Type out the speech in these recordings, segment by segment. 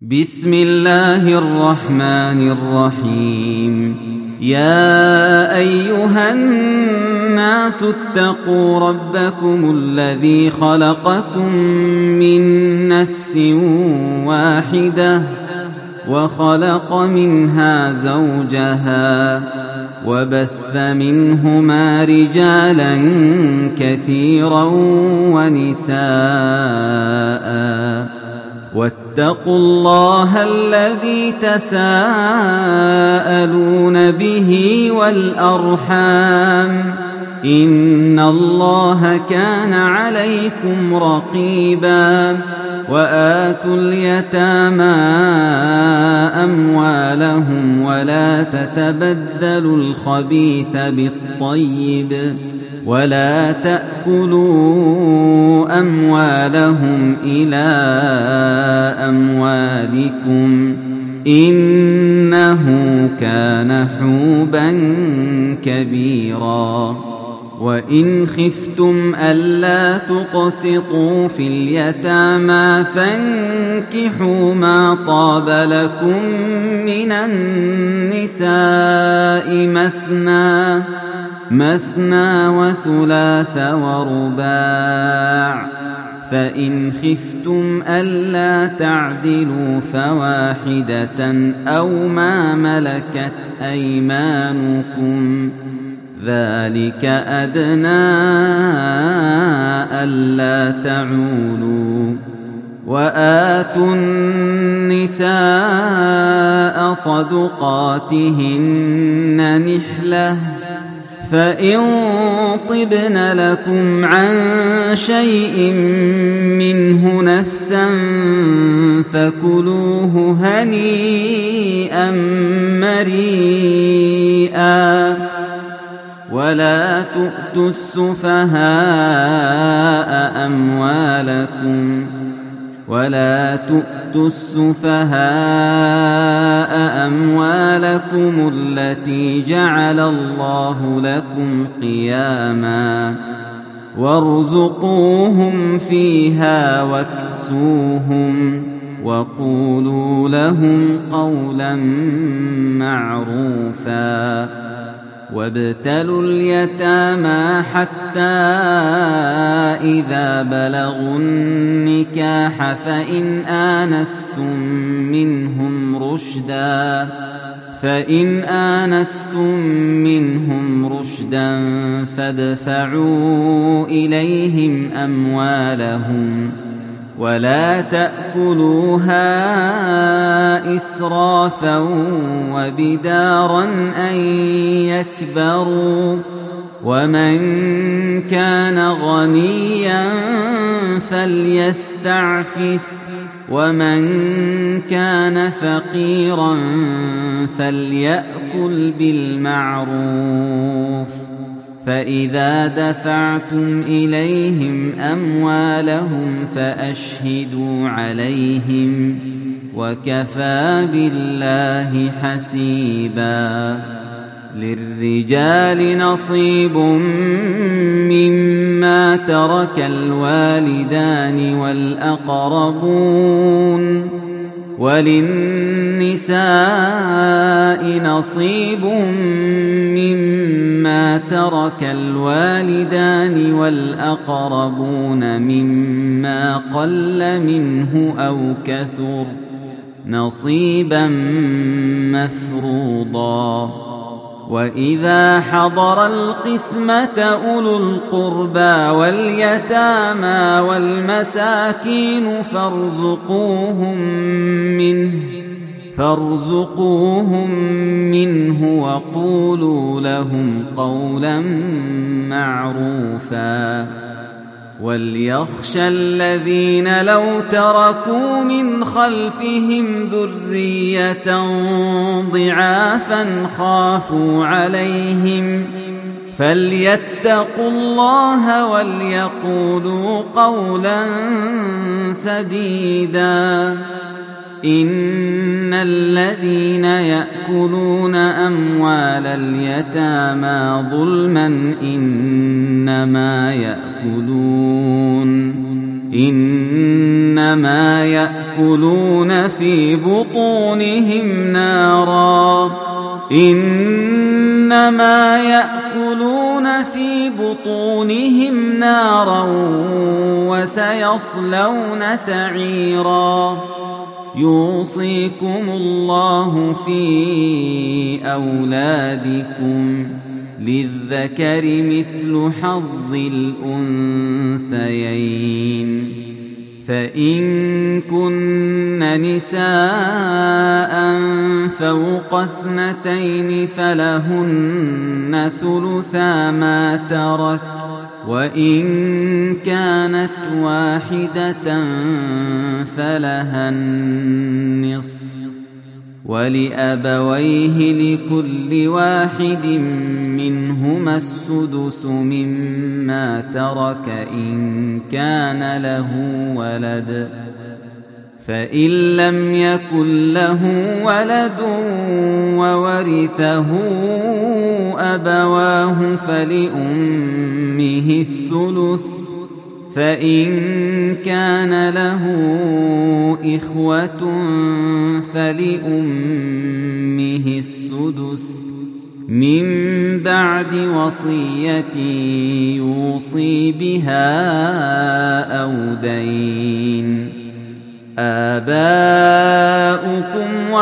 بسم الله الرحمن الرحيم. يا أيها الناس اتقوا ربكم الذي خلقكم من نفس واحدة وخلق منها زوجها وبث منهما رجالا كثيرا ونساء واتقوا الله الذي تساءلون به والأرحام إن الله كان عليكم رقيبا. وآتوا اليتامى أموالهم ولا تتبدلوا الخبيث بالطيب ولا تأكلوا أموالهم إلى أموالكم إنه كان حوبا كبيرا. وإن خفتم ألا تقسطوا في اليتامى فانكحوا ما طاب لكم من النساء مثنى وثلاث ورباع، فإن خفتم ألا تعدلوا فواحدة أو ما ملكت أيمانكم ذلك أدنى ألا تعولوا. وآتوا النساء صدقاتهن نحلة فإن طبن لكم عن شيء منه نفسا فكلوه هنيئا مريئا. ولا تؤتوا السفهاء أموالكم التي جعل الله لكم قياما وارزقوهم فيها واكسوهم وقولوا لهم قولا معروفا. وابتلوا اليتامى حتى إذا بلغوا النكاح فإن آنستم منهم رشدا فادفعوا إليهم أموالهم ولا تأكلوها إسرافا وبدارا أن يكبروا. ومن كان غنيا فليستعفف ومن كان فقيرا فليأكل بالمعروف. فإذا دفعتم إليهم أموالهم فأشهدوا عليهم وكفى بالله حسيبا. للرجال نصيب مما ترك الوالدان والأقربون وللنساء نصيب مما ترك الوالدان والأقربون مما قل منه أو كثر نصيبا مفروضا. وإذا حضر القسمة أولو القربى واليتامى والمساكين فارزقوهم منه وقولوا لهم قولا معروفا. وليخشى الذين لو تركوا من خلفهم ذرية ضعافا خافوا عليهم فليتقوا الله وليقولوا قولا سديدا. إن الذين يأكلون أموال اليتامى ظلما إنما يأكلون يأكلون في بطونهم نارا إنما يأكلون في بطونهم نارا وسيصلون سعيرا يوصيكم الله في أولادكم للذكر مثل حظ الأنثيين فإن كن نساء فوق 2 فلهن ثلثا ما ترك وإن كانت واحدة فلها النصف ولأبويه لكل واحد منهما السدس مما ترك إن كان له ولد فإن لم يكن له ولد وورثه أبواه فلأمه الثلث فإن كان له إخوة فلأمه السدس من بعد وصية يوصي بها أو دين آباؤكم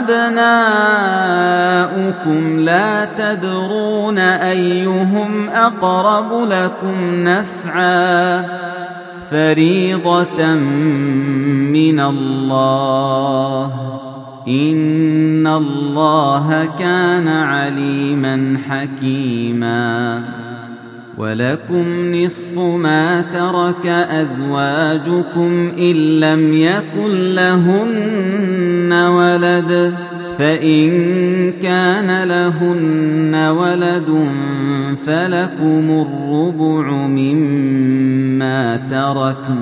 وأبناؤكم لا تدرون أيهم أقرب لكم نفعا فريضة من الله إن الله كان عليما حكيما ولكم نصف ما ترك أزواجكم إن لم يكن لهن ولد فإن كان لهن ولد فلكم الربع مما تركن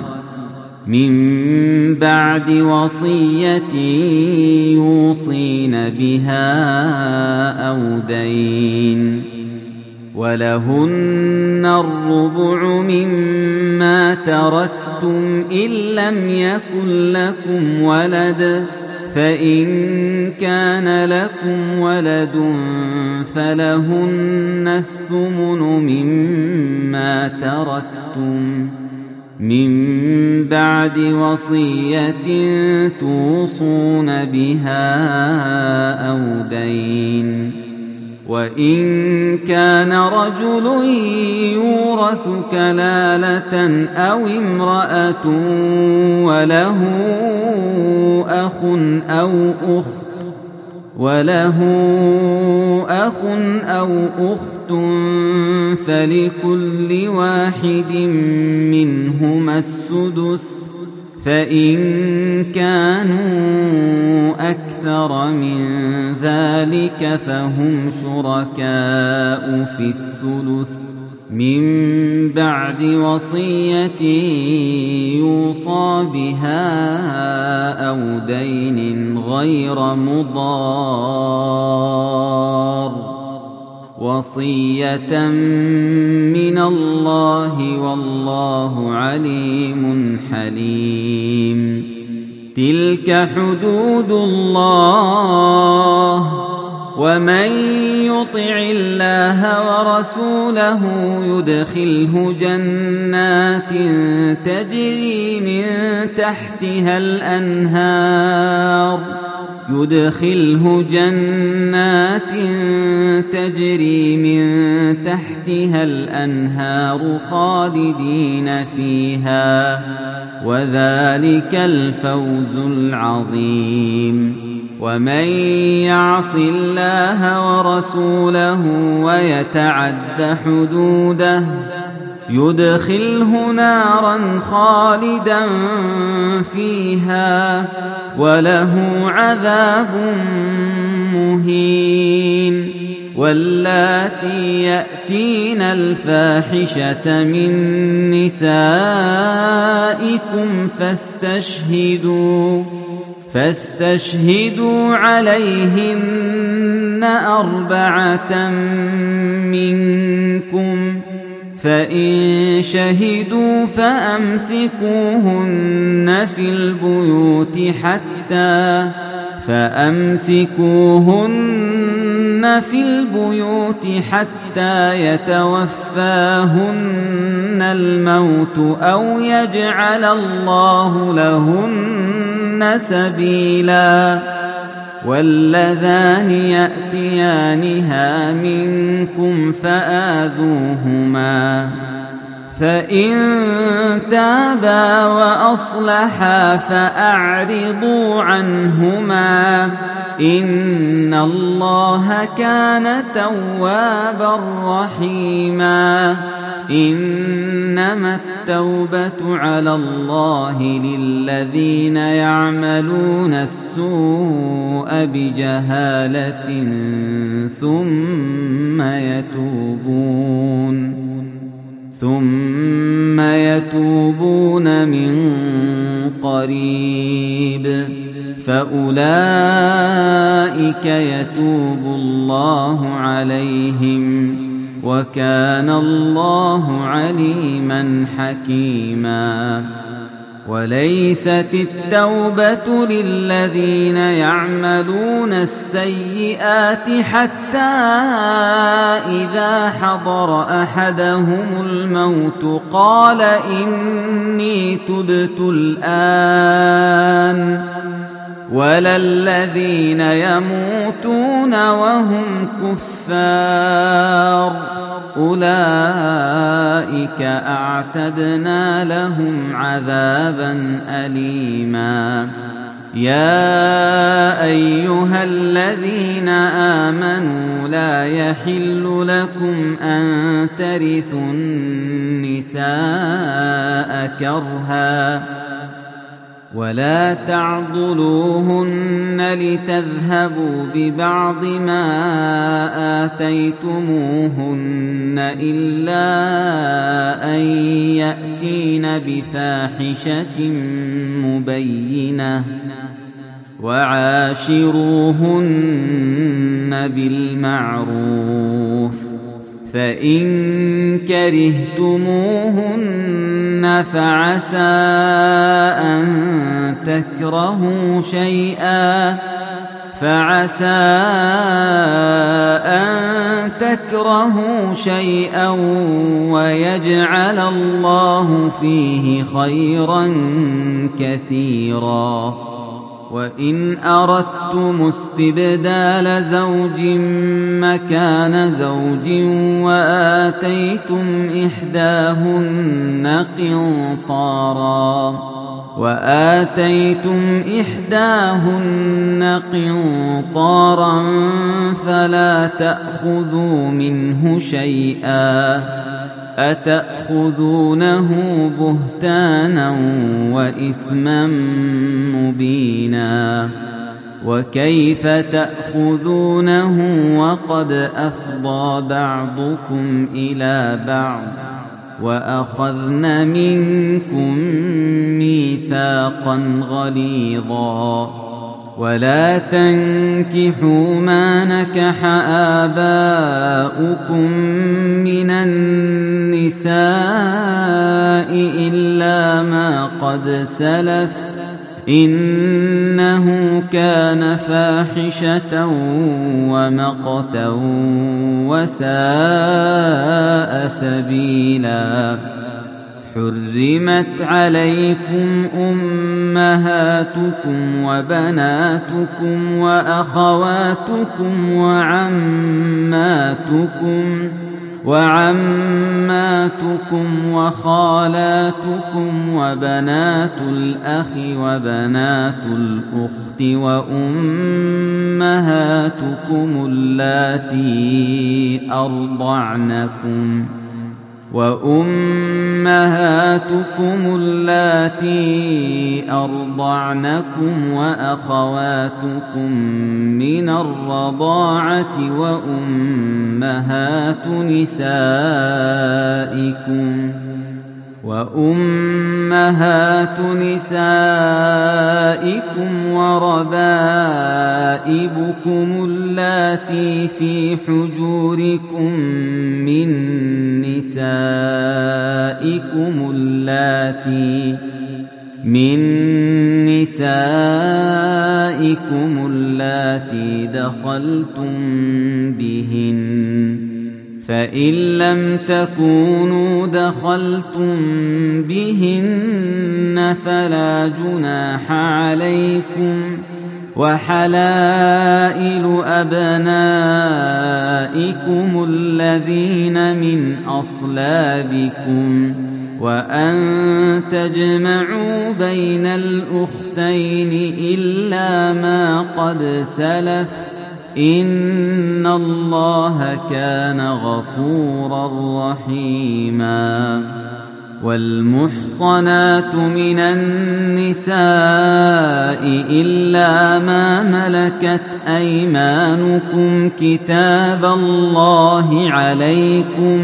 من بعد وصية يوصين بها أو دين ولهن الربع مما تركتم إن لم يكن لكم ولد فإن كان لكم ولد فلهن الثمن مما تركتم من بعد وصية توصون بها أو دين وإن كان رجل يورث كلالة أو امرأة وله أخ أو أخت فلكل واحد منهما السدس فإن كانوا أكثر من ذلك فهم شركاء في الثلث من بعد وصية يوصى بها أو دين غير مضار وصية من الله والله عليم حليم تلك حدود الله ومن يطع الله ورسوله يدخله جنات تجري من تحتها الأنهار خالدين فيها وذلك الفوز العظيم ومن يعص الله ورسوله ويتعد حدوده يدخله نارا خالدا فيها وله عذاب مهين واللاتي يأتين الفاحشة من نسائكم فاستشهدوا عليهن 4 منكم فإن شهدوا فأمسكوهن في البيوت حتى يتوفاهن الموت أو يجعل الله لهن سبيلا. واللذان يأتيانها منكم فآذوهما، فإن تابا وأصلحا فأعرضوا عنهما، إن الله كان توابا رحيما. إنما التوبة على الله للذين يعملون السوء بجهالة ثم يتوبون من قريب فأولئك يتوب الله عليهم، وكان الله عليما حكيما. وليست التوبة للذين يعملون السيئات حتى إذا حضر أحدهم الموت قال إني تبت الآن، ولا الذين يموتون وهم كفار، أولئك أعتدنا لهم عذابا أليما. يا أيها الذين آمنوا لا يحل لكم أن ترثوا النساء كرها ولا تعضلوهن لتذهبوا ببعض ما آتيتموهن إلا أن يأتين بفاحشة مبينة، وعاشروهن بالمعروف، فإن كرهتموهن فعسى أن تكرهوا شيئا ويجعل الله فيه خيرا كثيرا. وإن أردتم استبدال زوج مكان زوج وآتيتم إحداهن قنطارا فلا تأخذوا منه شيئا، أتأخذونه بهتانا وإثما مبينا. وكيف تأخذونه وقد أفضى بعضكم إلى بعض وأخذن منكم ميثاقا غليظا. ولا تنكحوا ما نكح آباؤكم من النساء إلا ما قد سلف، إنه كان فاحشة ومقتا وساء سبيلا. حرمت عليكم أمهاتكم وبناتكم وأخواتكم وعماتكم وخالاتكم وبنات الأخ وبنات الأخت وأمهاتكم اللاتي أرضعنكم وأخواتكم من الرضاعة وأمهات نسائكم وربائبكم اللاتي في حجوركم من نسائكم من نسائكم اللاتي دخلتم بهن، فإن لم تكونوا دخلتم بهن فلا جناح عليكم، وحلائل أبنائكم الذين من أصلابكم، وأن تجمعوا بين الأختين إلا ما قد سلف، إن الله كان غفورا رحيما. والمحصنات من النساء إلا ما ملكت أيمانكم كتاب الله عليكم،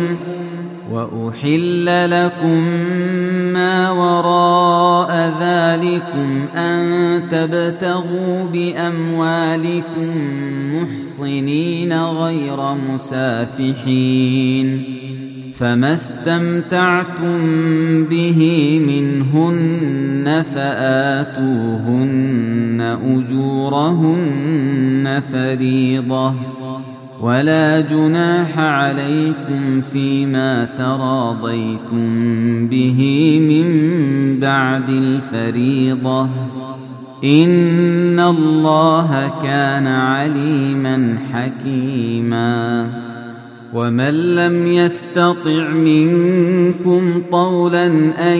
وأحل لكم ما وراء ذلكم أن تبتغوا بأموالكم محصنين غير مسافحين، فما استمتعتم به منهن فآتوهن أجورهن فريضة، ولا جناح عليكم فيما تراضيتم به من بعد الفريضة، إن الله كان عليما حكيما. ومن لم يستطع منكم طولا أن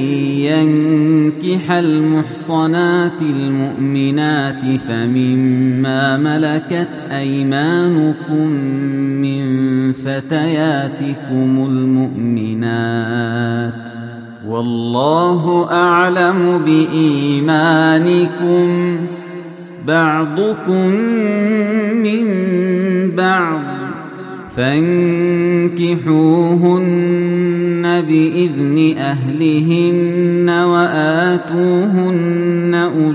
ينكح المحصنات المؤمنات فمما ملكت أيمانكم من فتياتكم المؤمنات، والله أعلم بإيمانكم، بعضكم من بعض، فانكحوهن بإذن أهلهن وآتوهن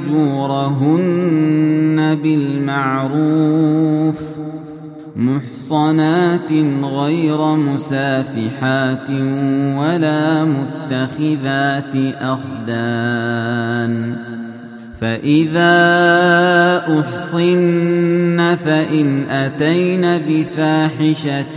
أجورهن بالمعروف، محصنات غير مسافحات ولا متخذات أخدان، فإذا أحصن فإن أتين بفاحشة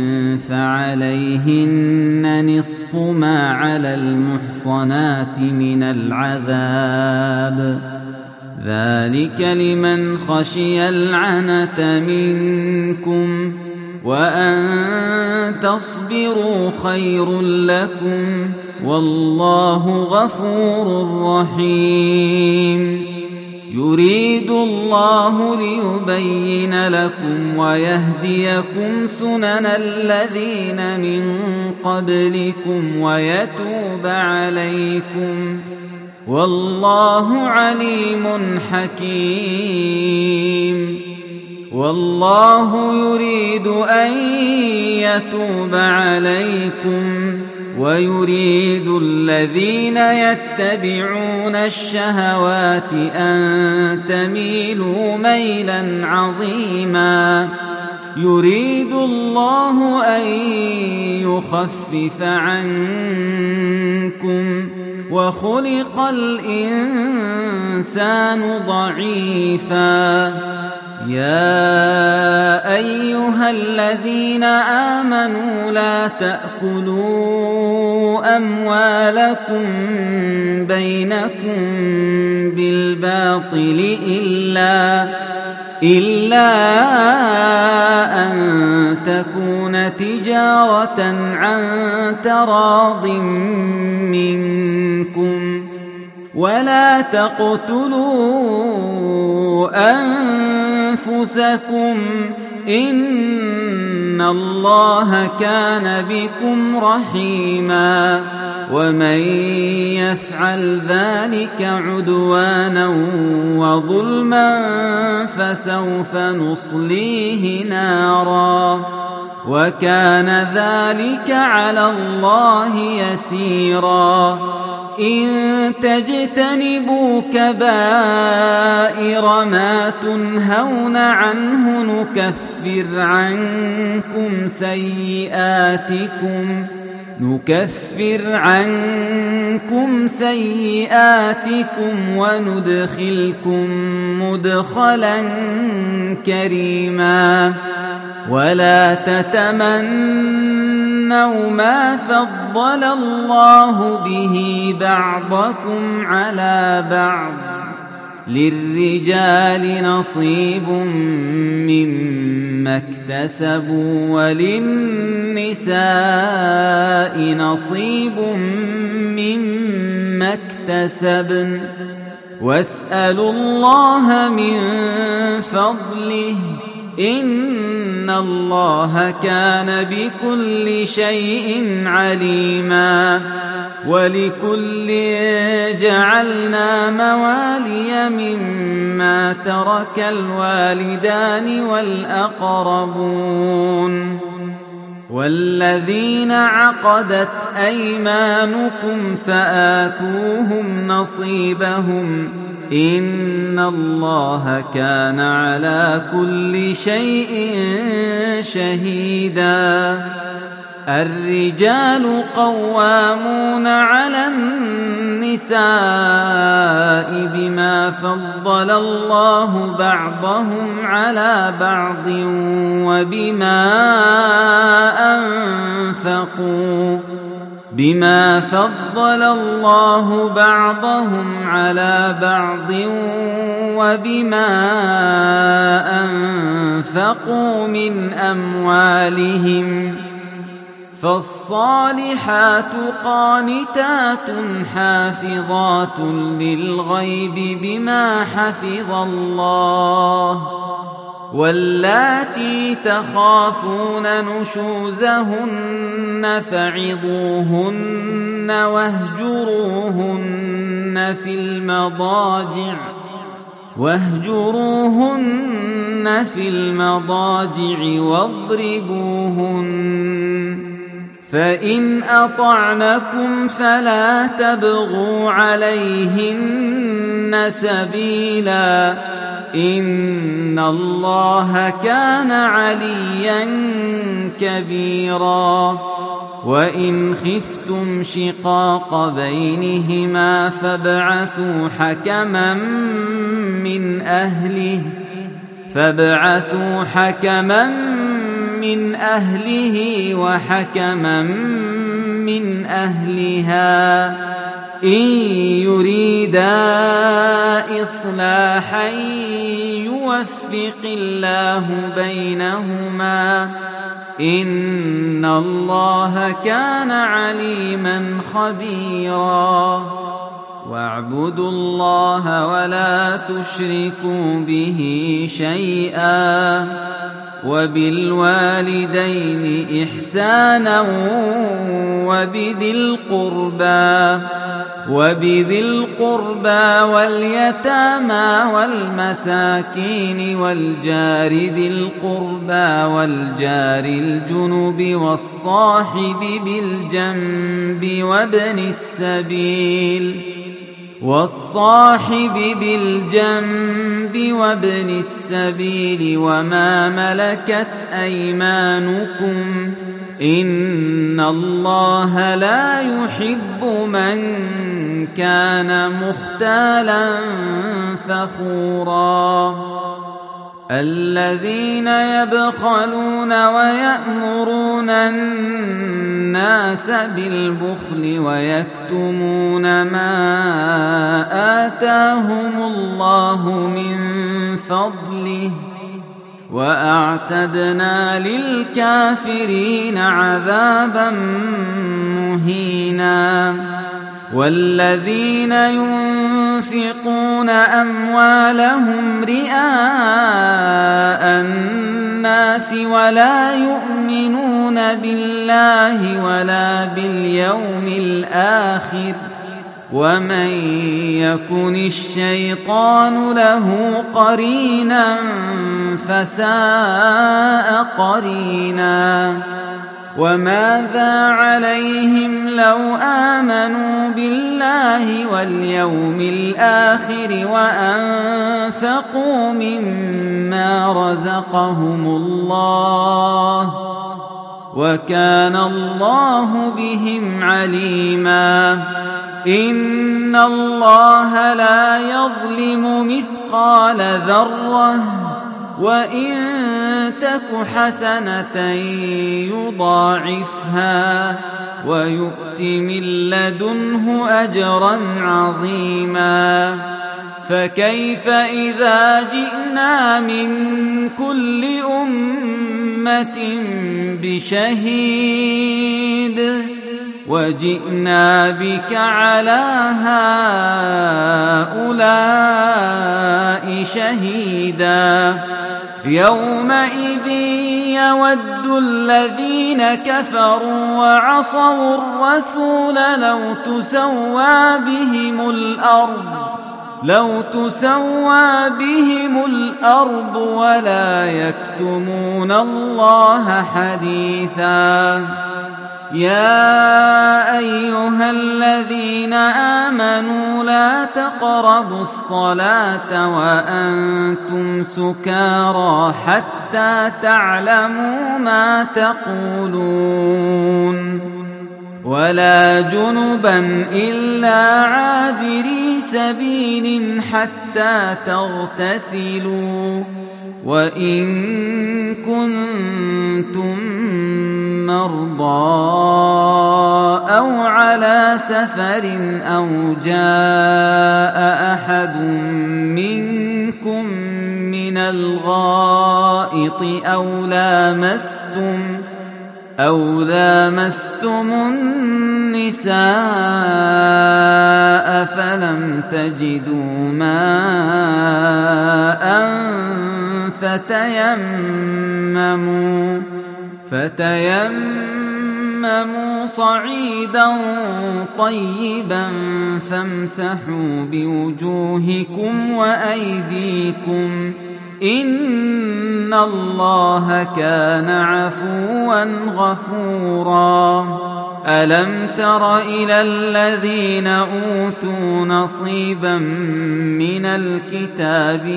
فعليهن نصف ما على المحصنات من العذاب، ذلك لمن خشي العنة منكم، وأن تصبروا خير لكم، والله غفور رحيم. يريد الله ليبين لكم ويهديكم سنن الذين من قبلكم ويتوب عليكم، والله عليم حكيم. والله يريد أن يتوب عليكم، ويريد الذين يتبعون الشهوات أن تميلوا ميلا عظيما. يريد الله أن يخفف عنكم، وخلق الإنسان ضعيفا. يا أيها الذين آمنوا لا تأكلوا أموالكم بينكم بالباطل إلا أن تكون تجارة عن تراض منكم، ولا تقتلوا أنفسكم، إن الله كان بكم رحيما. ومن يفعل ذلك عدوانا وظلما فسوف نصليه نارا، وكان ذلك على الله يسيرا. إن تجتنبوا كبائر ما تنهون عنه نكفر عنكم سيئاتكم نكفر عنكم سيئاتكم وندخلكم مدخلا كريما ولا تتمنوا ما فضل الله به بعضكم على بعض للرجال نصيب مما اكتسبوا وللنساء نصيب مما اكتسبن واسألوا الله من فضله إن الله كان بكل شيء عليما ولكل جعلنا موالي مما ترك الوالدان والأقربون والذين عقدت أيمانكم فآتوهم نصيبهم إن الله كان على كل شيء شهيدا الرجال قوامون على النساء بما فضل الله بعضهم على بعض بما فضل الله بعضهم على بعض وبما أنفقوا من أموالهم فالصالحات قانتات حافظات للغيب بما حفظ الله واللاتي تخافون نشوزهن فعظوهن واهجروهن في المضاجع واضربوهن فإن أطعنكم فلا تبغوا عليهن سبيلا إن الله كان عليا كبيرا وإن خفتم شقاق بينهما فابعثوا حكما من أهله وحكما من أهلها إن يريدا إصلاحا يوفق الله بينهما إن الله كان عليما خبيرا واعبدوا الله ولا تشركوا به شيئا وبالوالدين إحسانا وبذي القربى واليتامى والمساكين والجار ذي القربى والجار الجنب والصاحب بالجنب وابن السبيل وما ملكت أيمانكم إن الله لا يحب من كان مختالا فخورا الذين يبخلون ويأمرون الناس بالبخل ويكتمون ما آتاهم الله من فضله وأعتدنا للكافرين عذابا مهينا والذين ينفقون أموالهم رئاء الناس ولا يؤمنون بالله ولا باليوم الآخر ومن يكن الشيطان له قرينا فساء قرينا وماذا عليهم لو آمنوا بالله واليوم الآخر وأنفقوا مما رزقهم الله وكان الله بهم عليما. إن الله لا يظلم مثقال ذرة وإن تك حسنة يضاعفها ويؤت من لدنه أجرا عظيما. فكيف إذا جئنا من كل أمة بشهيد وجئنا بك على هؤلاء شهيدا. يومئذ يود الذين كفروا وعصوا الرسول لو تسوى بهم الأرض ولا يكتمون الله حديثا. يا أيها الذين آمنوا لا تقربوا الصلاة وأنتم سكارى حتى تعلموا ما تقولون ولا جنبا إلا عابري سبيل حتى تغتسلوا وإن كنتم مرضى أو على سفر أو جاء أحد منكم من الغائط أو لامستم النساء فلم تجدوا ماء فتيمموا صعيدا طيبا فامسحوا بوجوهكم وأيديكم إن الله كان عفوا غفورا. ألم تر إلى الذين أوتوا نصيبا من الكتاب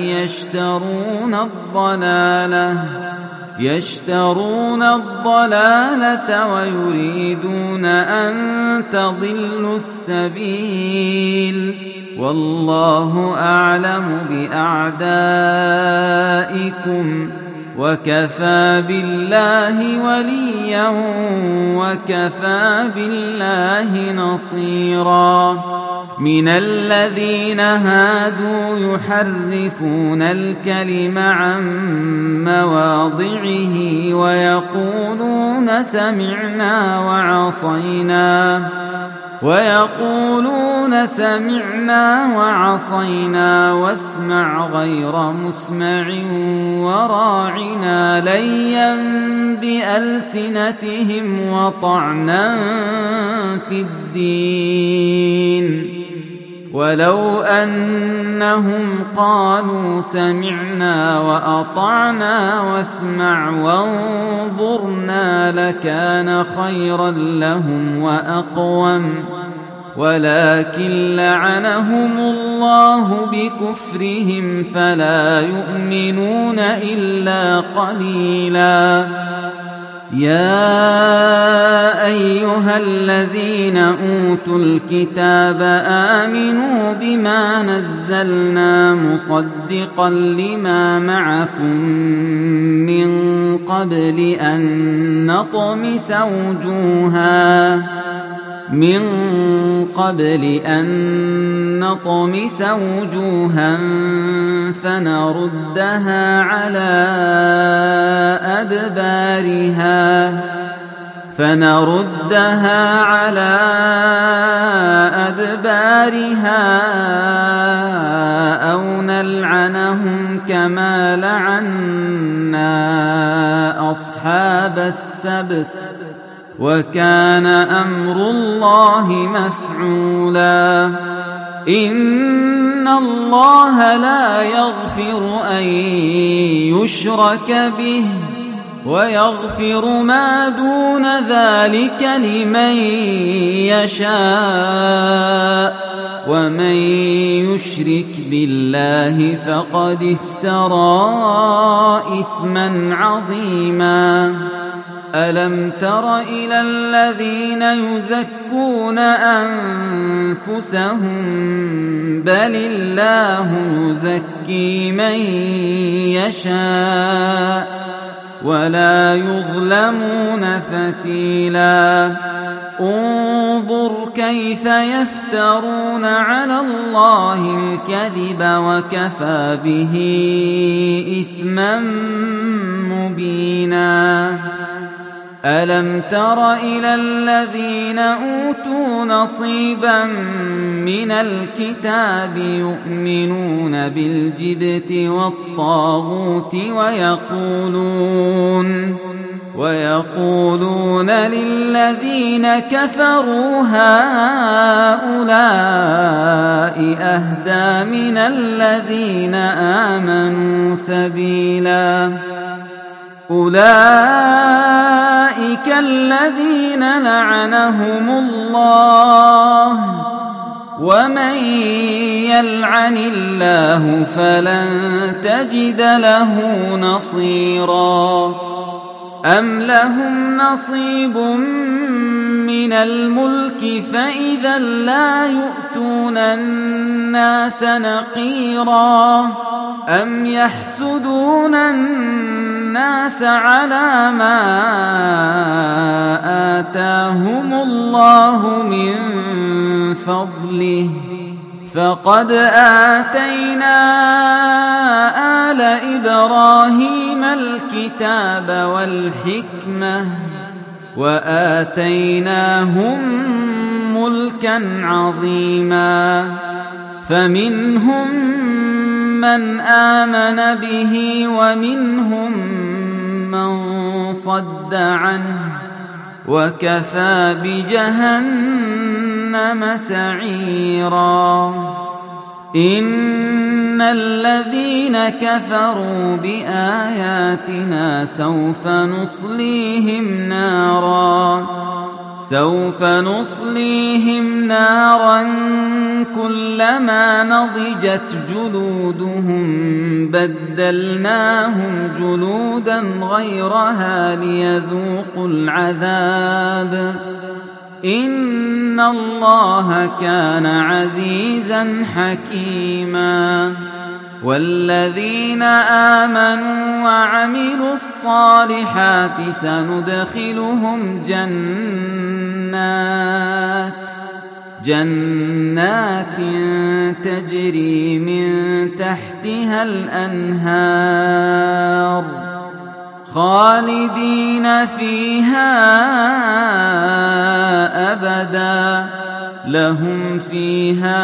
يشترون الضلالة ويريدون أن تضلوا السبيل والله أعلم بأعدائكم وكفى بالله وليا وكفى بالله نصيرا. من الذين هادوا يحرفون الكلم عن مواضعه ويقولون سمعنا وعصينا واسمع غير مسمع وراعنا ليا بألسنتهم وطعنا في الدين. ولو أنهم قالوا سمعنا وأطعنا واسمع وانظرنا لكان خيرا لهم وأقوم ولكن لعنهم الله بكفرهم فلا يؤمنون إلا قليلا. يا أيها الذين أوتوا الكتاب آمنوا بما نزلنا مصدقا لما معكم من قبل أن نطمس وجوها فنردها على أدبارها أو نلعنهم كما لعنا أصحاب السبت وكان أمر الله مفعولا. إن الله لا يغفر أن يشرك به ويغفر ما دون ذلك لمن يشاء ومن يشرك بالله فقد افترى إثما عظيما. ألم تر إلى الذين يزكون أنفسهم بل الله يزكي من يشاء ولا يظلمون فتيلا انظر كيف يفترون على الله الكذب وكفى به إثما مبينا ألم تر إلى الذين أوتوا نصيبا من الكتاب يؤمنون بالجبت والطاغوت ويقولون للذين كفروا هؤلاء أهدى من الذين آمنوا سبيلا أولئك الذين لعنهم الله ومن يلعن الله فلن تجد له نصيرا أم لهم نصيب من الملك فإذا لا يؤتون الناس نقيرا أم يحسدون الناس على ما آتاهم الله من فضله فقد آتينا آل إبراهيم الكتاب والحكمة وآتيناهم ملكا عظيما فمنهم من آمن به ومنهم من صد عنه وكفى بجهنم سعيرا إن الذين كفروا بآياتنا سوف نصليهم نارا كلما نضجت جلودهم بدلناهم جلودا غيرها ليذوقوا العذاب إن الله كان عزيزا حكيما والذين آمنوا وعملوا الصالحات سندخلهم جنات تجري من تحتها الأنهار خالدين فيها أبدا لهم فيها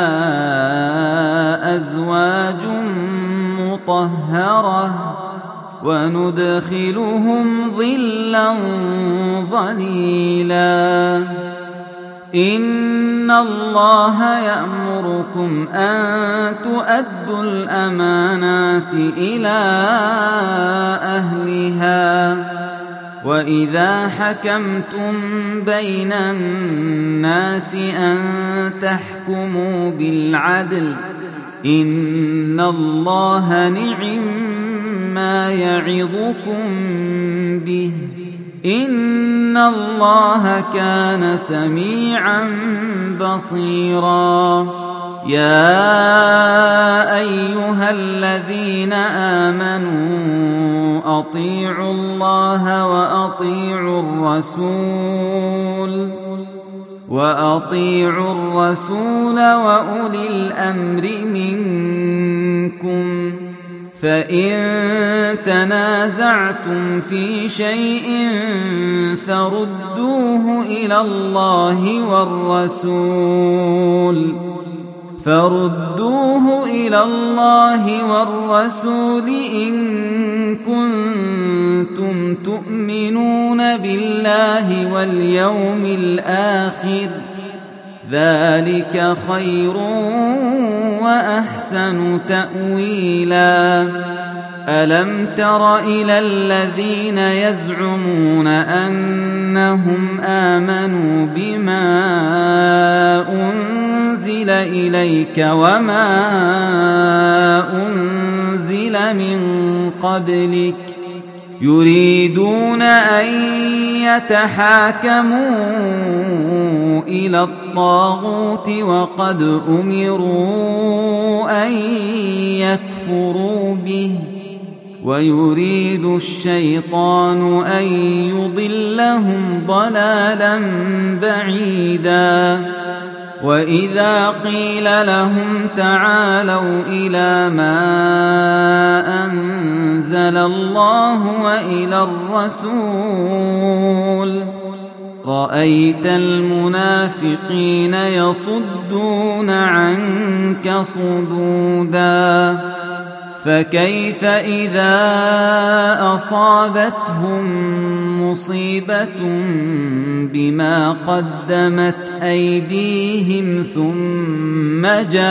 أزواج مطهرة وندخلهم ظلا ظليلا إن الله يأمركم أن تؤدوا الأمانات إلى أهلها وإذا حكمتم بين الناس أن تحكموا بالعدل إن الله نعم يعظكم به إن الله كان سميعا بصيرا يا أيها الذين آمنوا أطيعوا الله وأطيعوا الرسول وأولي الأمر منكم فإن تنازعتم في شيء فردوه إلى الله والرسول إن كنتم تؤمنون بالله واليوم الآخر ذلك خير وأحسن تأويلا ألم تر إلى الذين يزعمون أنهم آمنوا بما أنزل إليك وما أنزل من قبلك يريدون أن يتحاكموا إلى الطاغوت وقد أمروا أن يكفروا به ويريد الشيطان أن يضلهم ضلالا بعيدا وإذا قيل لهم تعالوا إلى ما أنزل الله وإلى الرسول رأيت المنافقين يصدون عنك صدودا فكيف إذا أصابتهم مصيبة بما قدمت أيديهم ثم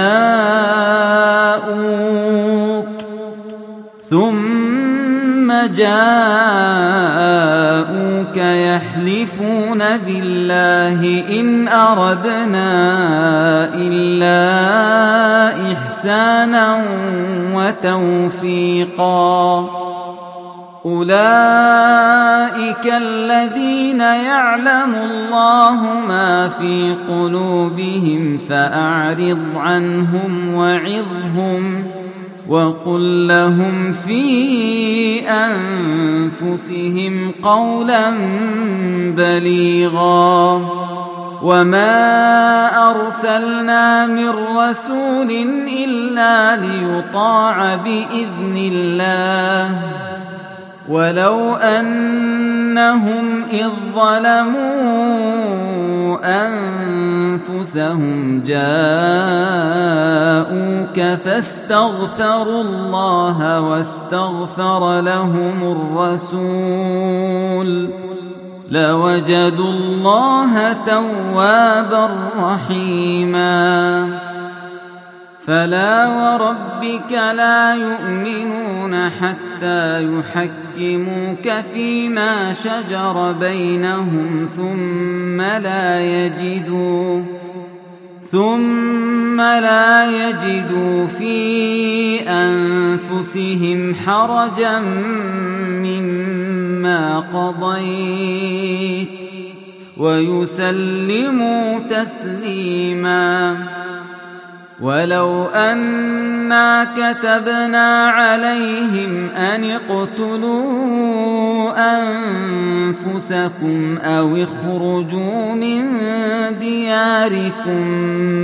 جاءوك يحلفون بالله إن أردنا إلا إحسانا وتوفيقا أولئك الذين يعلم الله ما في قلوبهم فأعرض عنهم وعظهم وقل لهم في أنفسهم قولا بليغا وما أرسلنا من رسول إلا ليطاع بإذن الله ولو أنهم إذ ظلموا أنفسهم جاءوك فاستغفروا الله واستغفر لهم الرسول لوجدوا الله توابا رحيما فلا وربك لا يؤمنون حتى يحكموك فيما شجر بينهم ثم لا يجدوا في أنفسهم حرجا مما قضيت ويسلموا تسليما ولو أنا كتبنا عليهم أن اقتلوا أنفسكم أو اخرجوا من دياركم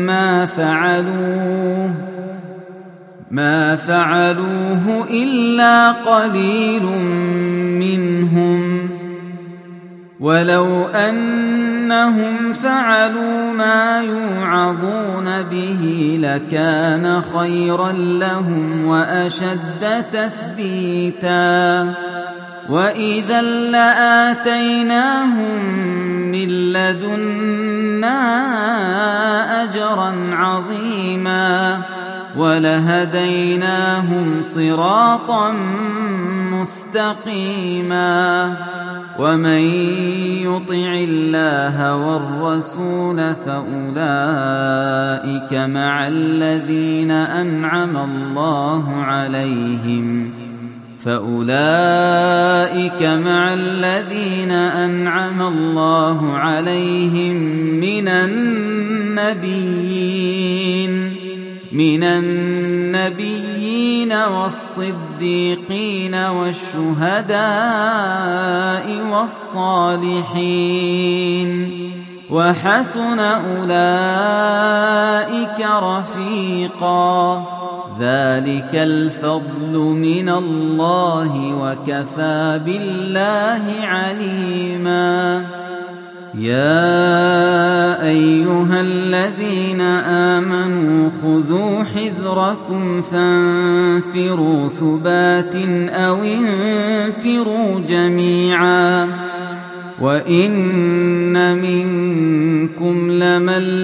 ما فعلوه إلا قليل منهم ولو أنهم فعلوا ما يوعظون به لكان خيرا لهم وأشد تثبيتا وإذا لآتيناهم من لدنا أجرا عظيما ولهديناهم صراطا مستقيما ومن يطع الله والرسول فأولئك مع الذين أنعم الله عليهم من النبيين والصديقين والشهداء والصالحين وحسن أولئك رفيقا ذلك الفضل من الله وكفى بالله عليما يا أيها الذين آمنوا خذوا حذركم فانفروا ثبات أو انفروا جميعا وإن منكم لمن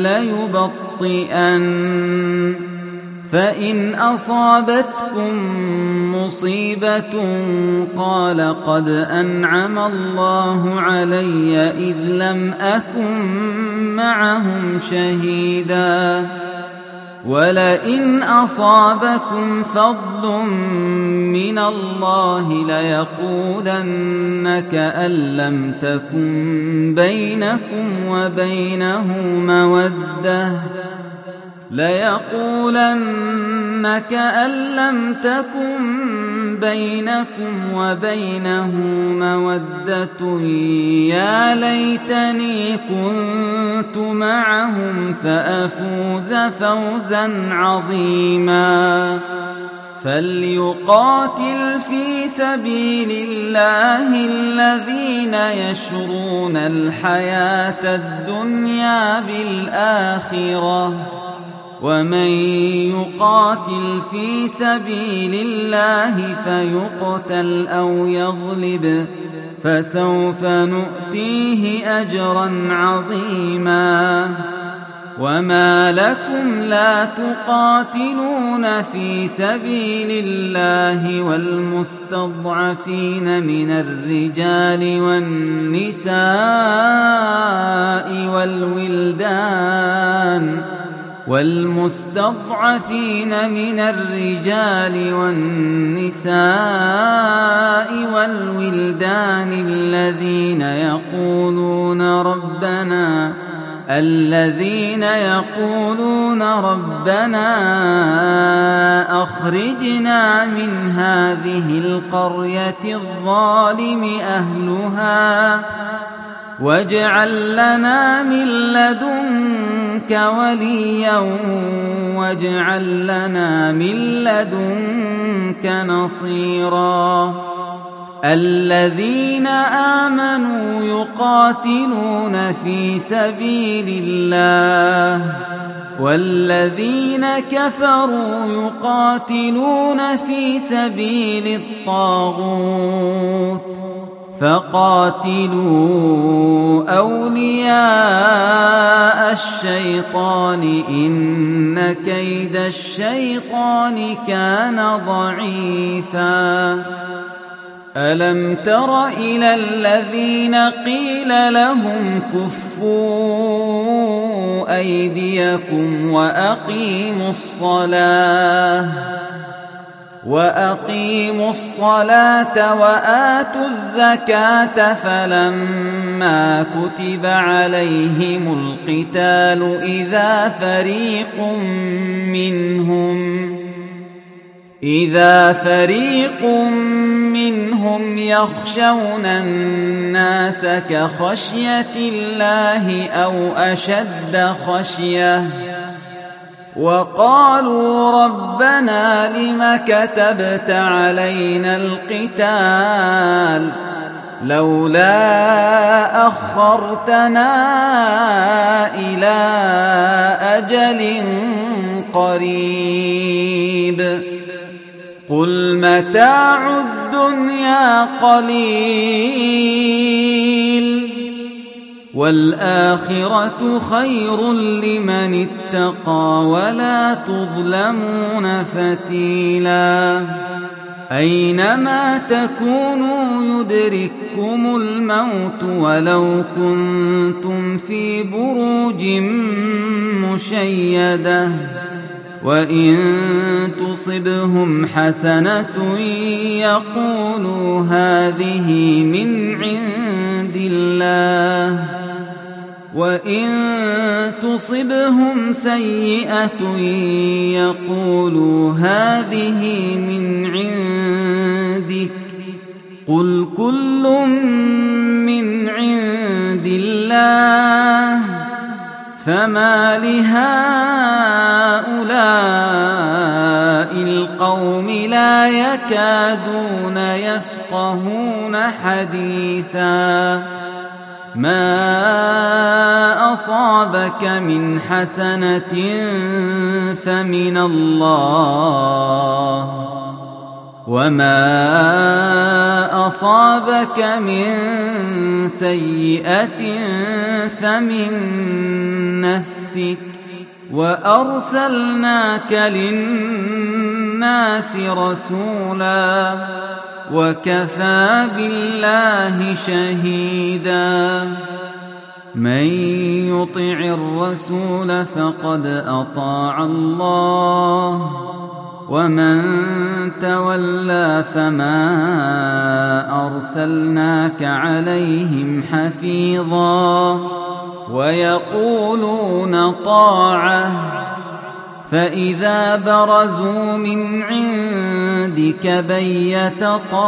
ليبطئن فإن أصابتكم مصيبة قال قد أنعم الله علي إذ لم أكن معهم شهيدا ولئن أصابكم فضل من الله ليقولن كأن لم تكن بينكم وبينه مودة يا ليتني كنت معهم فأفوز فوزا عظيما فليقاتل في سبيل الله الذين يشرون الحياة الدنيا بالآخرة ومن يقاتل في سبيل الله فيقتل أو يغلب فسوف نؤتيه أجرا عظيما وما لكم لا تقاتلون في سبيل الله والمستضعفين من الرجال والنساء والولدان الذين يقولون ربنا أخرجنا من هذه القرية الظالم أهلها واجعل لنا من لدنك وليا واجعل لنا من لدنك نصيرا الذين آمنوا يقاتلون في سبيل الله والذين كفروا يقاتلون في سبيل الطاغوت فقاتلوا أولياء الشيطان إن كيد الشيطان كان ضعيفا ألم تر إلى الذين قيل لهم كفوا أيديكم وأقيموا الصلاة وآتوا الزكاة فلما كتب عليهم القتال إذا فريق منهم يخشون الناس كخشية الله أو أشد خشية وقالوا ربنا لم كتبت علينا القتال لولا أخرتنا إلى أجل قريب قل متاع الدنيا قليل والآخرة خير لمن اتقى ولا تظلمون فتيلا أينما تكونوا يدرككم الموت ولو كنتم في بروج مشيدة وإن تصبهم حسنة يقولوا هذه من عند الله وإن تصبهم سيئة يقولوا هذه من عندك قل كل من عند الله فما لهؤلاء القوم لا يكادون يفقهون حديثا ما أصابك من حسنة فمن الله وما أصابك من سيئة فمن نفسك وأرسلناك للناس رسولا وكفى بالله شهيدا من يطع الرسول فقد أطاع الله ومن تولى فما أرسلناك عليهم حفيظا ويقولون طاعة فإذا برزوا من عندك بيت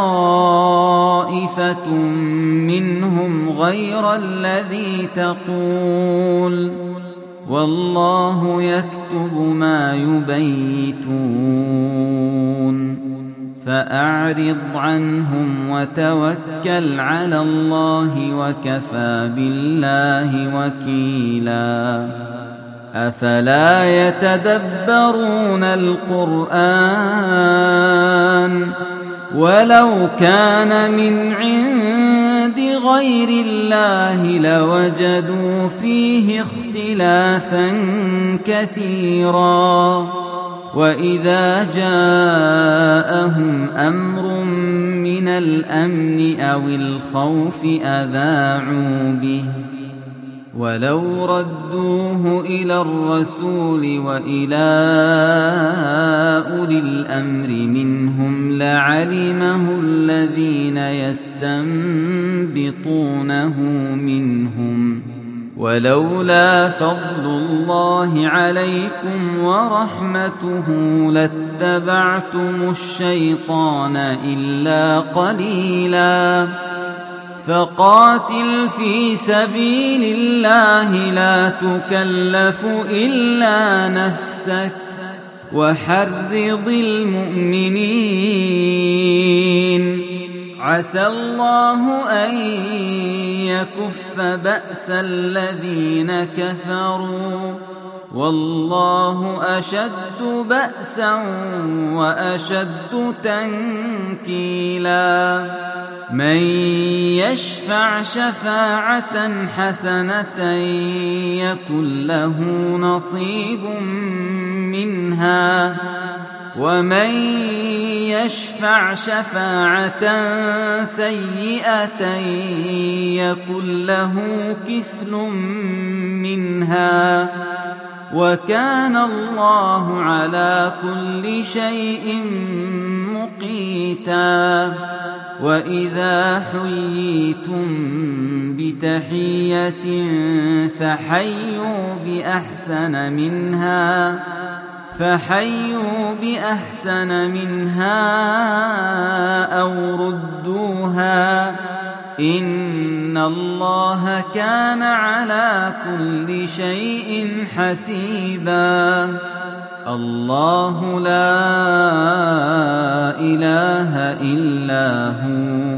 طائفة منهم غير الذي تقول والله يكتب ما يبيتون فأعرض عنهم وتوكل على الله وكفى بالله وكيلا أفلا يتدبرون القرآن ولو كان من عند غير الله لوجدوا فيه اختلافا كثيرا وإذا جاءهم أمر من الأمن أو الخوف أذاعوا به ولو ردوه إلى الرسول وإلى أولي الأمر منهم لعلمه الذين يستنبطونه منهم ولولا فضل الله عليكم ورحمته لاتبعتم الشيطان إلا قليلا فقاتل في سبيل الله لا تكلف إلا نفسك وحرض المؤمنين عسى الله أن يكف بأس الذين كفروا والله أشد بأسا وأشد تنكيلا من يشفع شفاعة حسنة يكن له نصيب منها ومن يشفع شفاعة سيئة يكن له كفل منها وكان الله على كل شيء مقيتا وإذا حييتم بتحية فحيوا بأحسن منها أو ردوها إن الله كان على كل شيء حسيبا الله لا إله إلا هو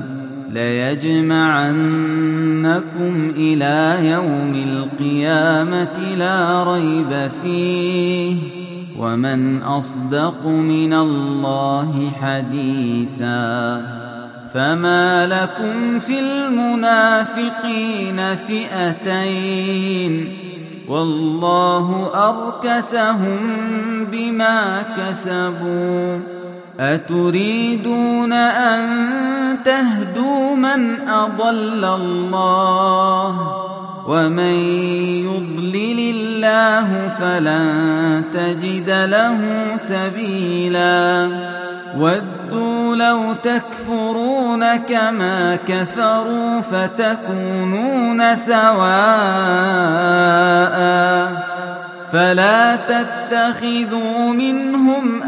ليجمعنكم إلى يوم القيامة لا ريب فيه ومن أصدق من الله حديثا فما لكم في المنافقين فئتين والله أركسهم بما كسبوا أتريدون أن تهدوا من أضل الله ومن يضلل الله فلن تجد له سبيلا ودوا لو تكفرون كما كفروا فتكونون سواء فلا تتخذوا منهم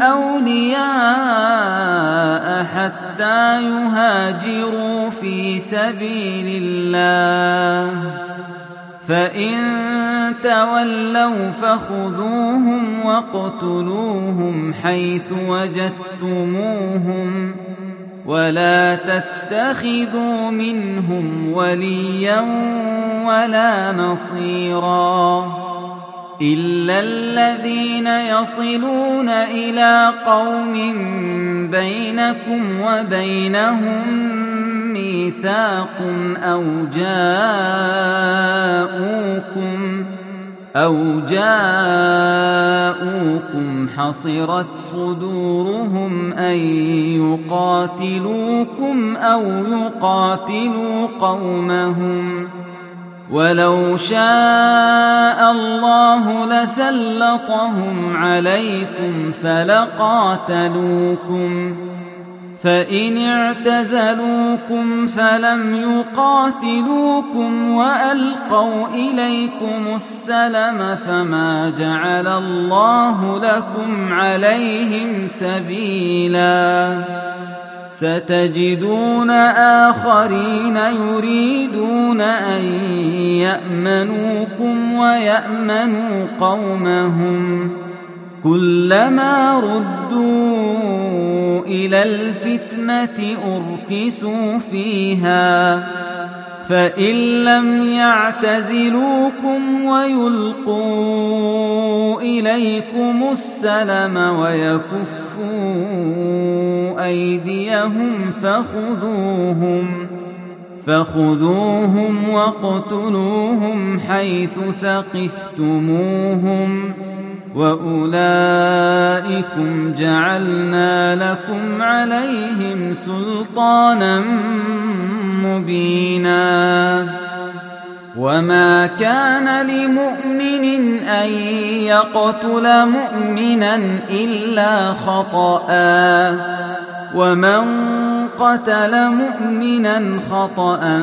أولياء حتى يهاجروا في سبيل الله فإن تولوا فخذوهم واقتلوهم حيث وجدتموهم ولا تتخذوا منهم وليا ولا نصيرا إلا الذين يصلون إلى قوم بينكم وبينهم ميثاق أو جاءوكم حصرت صدورهم أن يقاتلوكم أو يقاتلوا قومهم ولو شاء الله لسلطهم عليكم فلقاتلوكم فإن اعتزلوكم فلم يقاتلوكم وألقوا إليكم السلم فما جعل الله لكم عليهم سبيلا ستجدون آخرين يريدون أن يأمنوكم ويأمنوا قومهم كلما ردوا إلى الفتنة أركسوا فيها فإن لم يعتزلوكم ويلقوا إليكم السلم ويكفوا أيديهم فخذوهم واقتلوهم حيث ثقفتموهم وأولئكم جعلنا لكم عليهم سلطانا مبينا وما كان لمؤمن أن يقتل مؤمنا إلا خطأ ومن قتل مؤمنا خطأ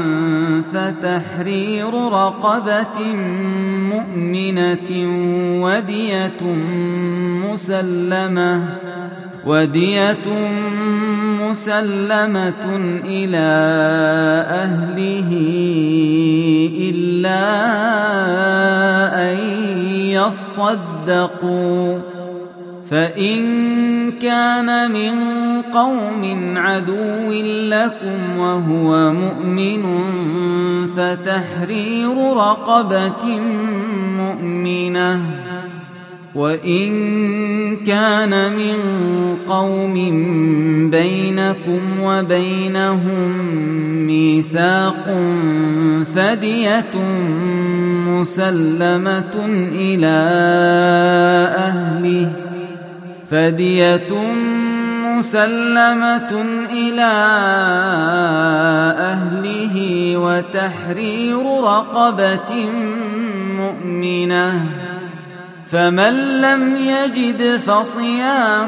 فتحرير رقبة مؤمنة ودية مسلمة إلى أهله إلا أن يصدقوا فإن كان من قوم عدو لكم وهو مؤمن فتحرير رقبة مؤمنة وإن كان من قوم بينكم وبينهم ميثاق فدية مسلمة إلى أهله وتحرير رقبة مؤمنة فمن لم يجد فصيام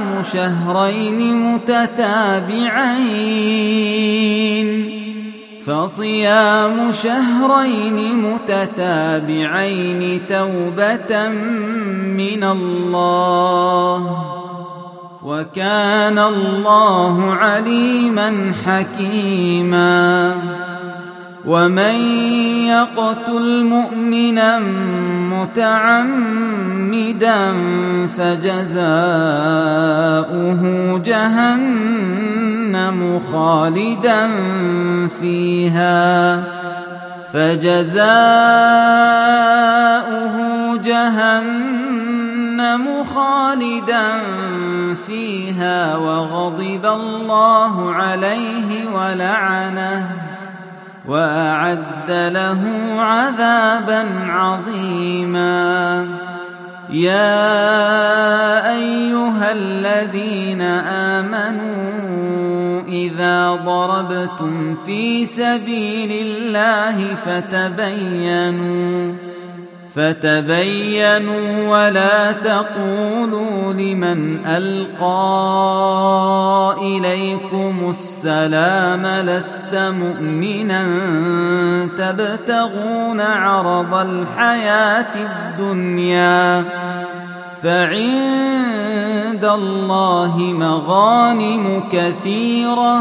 شهرين متتابعين توبة من الله وكان الله عليما حكيما ومن يقتل مؤمنا متعمدا فجزاؤه جهنم خالدا فيها وغضب الله عليه ولعنه وأعد له عذابا عظيما يا أيها الذين آمنوا إذا ضربتم في سبيل الله فتبينوا ولا تقولوا لمن ألقى إليكم السلام لست مؤمنا تبتغون عرض الحياة الدنيا فعند الله مغانم كثيرة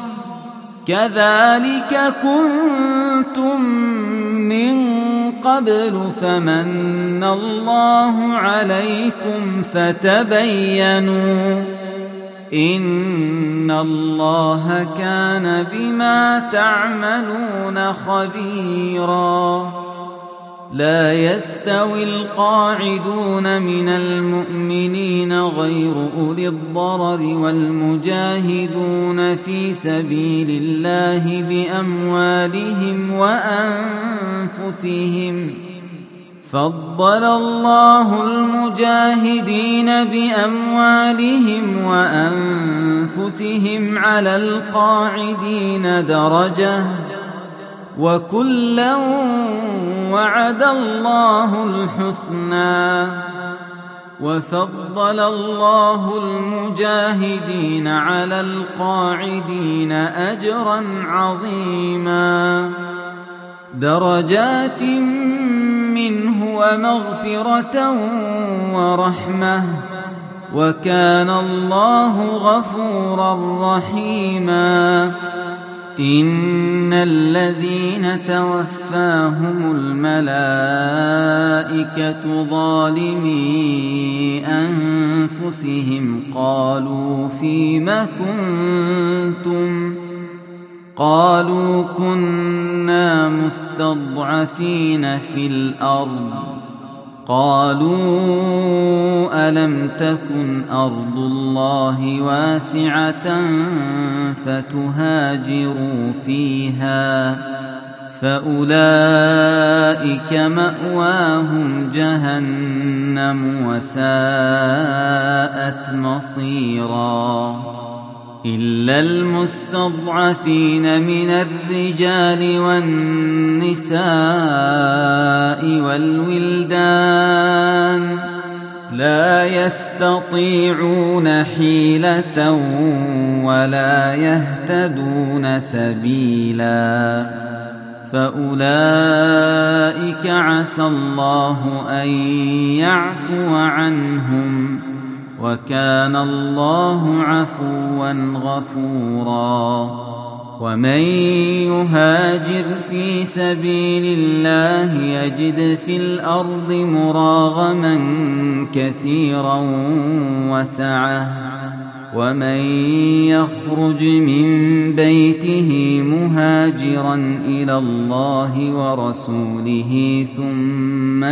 كذلك كنتم من قبل فمن الله عليكم فتبينوا إن الله كان بما تعملون خبيرا لا يستوي القاعدون من المؤمنين غير أولي الضرر والمجاهدون في سبيل الله بأموالهم وأنفسهم فضل الله المجاهدين بأموالهم وأنفسهم على القاعدين درجة وكلا وعد الله الحسنى وفضل الله المجاهدين على القاعدين أجرا عظيما درجات منه ومغفرة ورحمة وكان الله غفورا رحيما إن الذين توفاهم الملائكة ظالمي أنفسهم قالوا فيم كنتم قالوا كنا مستضعفين في الأرض قالوا ألم تكن أرض الله واسعة فتهاجروا فيها فأولئك مأواهم جهنم وساءت مصيرا إلا المستضعفين من الرجال والنساء والولدان لا يستطيعون حيلة ولا يهتدون سبيلا فأولئك عسى الله أن يعفو عنهم وكان الله عفوا غفورا ومن يهاجر في سبيل الله يجد في الأرض مراغما كثيرا وسعة ومن يخرج من بيته مهاجرا إلى الله ورسوله ثم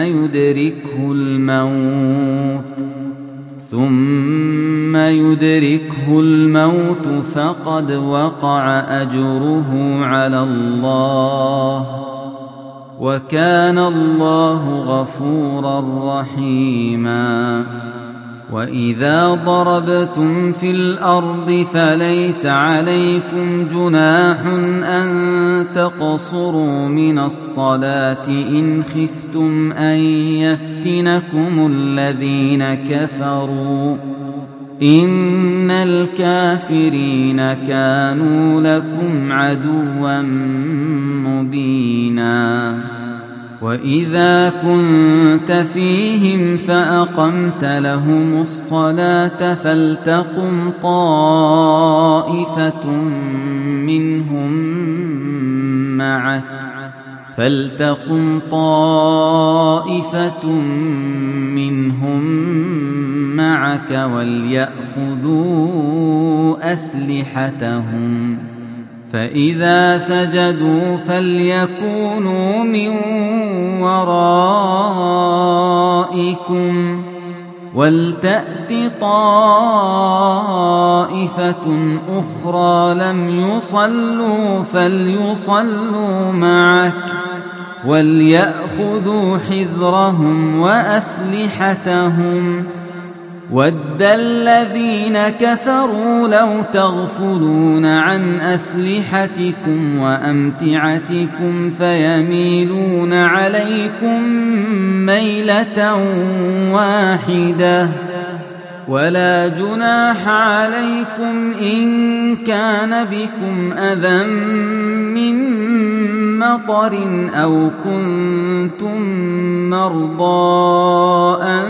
يدركه الموت فقد وقع أجره على الله وكان الله غفورا رحيما وإذا ضربتم في الأرض فليس عليكم جناح أن تقصروا من الصلاة إن خفتم أن يفتنكم الذين كفروا إن الكافرين كانوا لكم عدوا مبينا وإذا كنت فيهم فأقمت لهم الصلاة فلتقم طائفة منهم معك وليأخذوا أسلحتهم فإذا سجدوا فليكونوا من ورائكم ولتأت طائفة أخرى لم يصلوا فليصلوا معك وليأخذوا حذرهم وأسلحتهم ود الذين كفروا لو تغفلون عن أسلحتكم وأمتعتكم فيميلون عليكم ميلة واحدة ولا جناح عليكم إن كان بكم أذى من مطر أو كنتم مرضى أن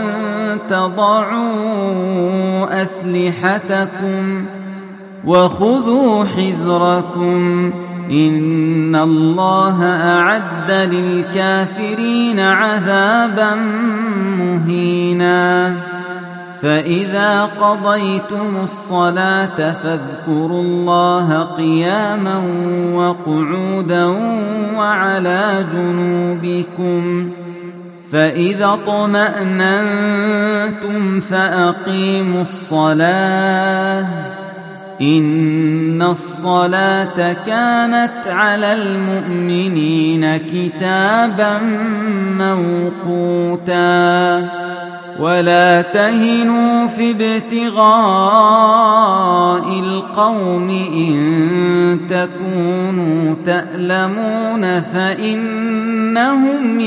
تضعوا أسلحتكم وخذوا حذركم إن الله أعد للكافرين عذابا مهينا فإذا قضيتم الصلاة فاذكروا الله قياما وقعودا وعلى جنوبكم فإذا اطمأننتم فأقيموا الصلاة إن الصلاة كانت على المؤمنين كتابا موقوتا ولا تهنوا في ابتغاء القوم إن تكونوا تألمون فإنهم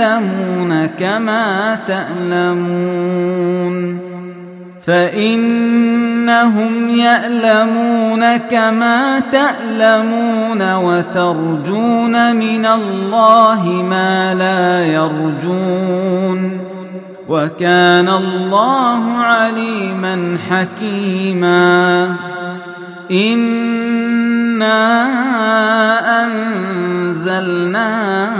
يألمون كما تألمون وترجون من الله ما لا يرجون وكان الله عليما حكيما. إنا أنزلنا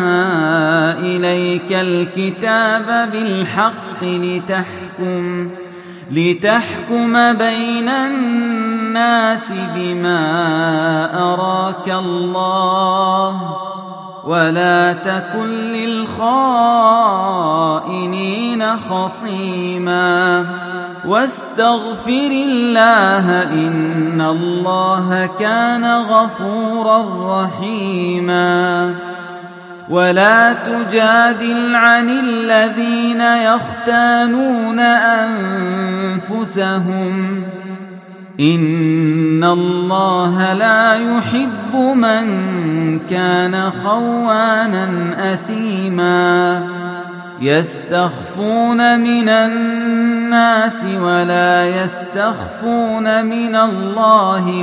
إليك الكتاب بالحق لتحكم بين الناس بما أراك الله ولا تكن للخائنين خصيما واستغفر الله إن الله كان غفورا رحيما. ولا تجادل عن الذين يختانون أنفسهم إن الله لا يحب من كان خوانا أثيما. يستخفون من الناس ولا يستخفون من الله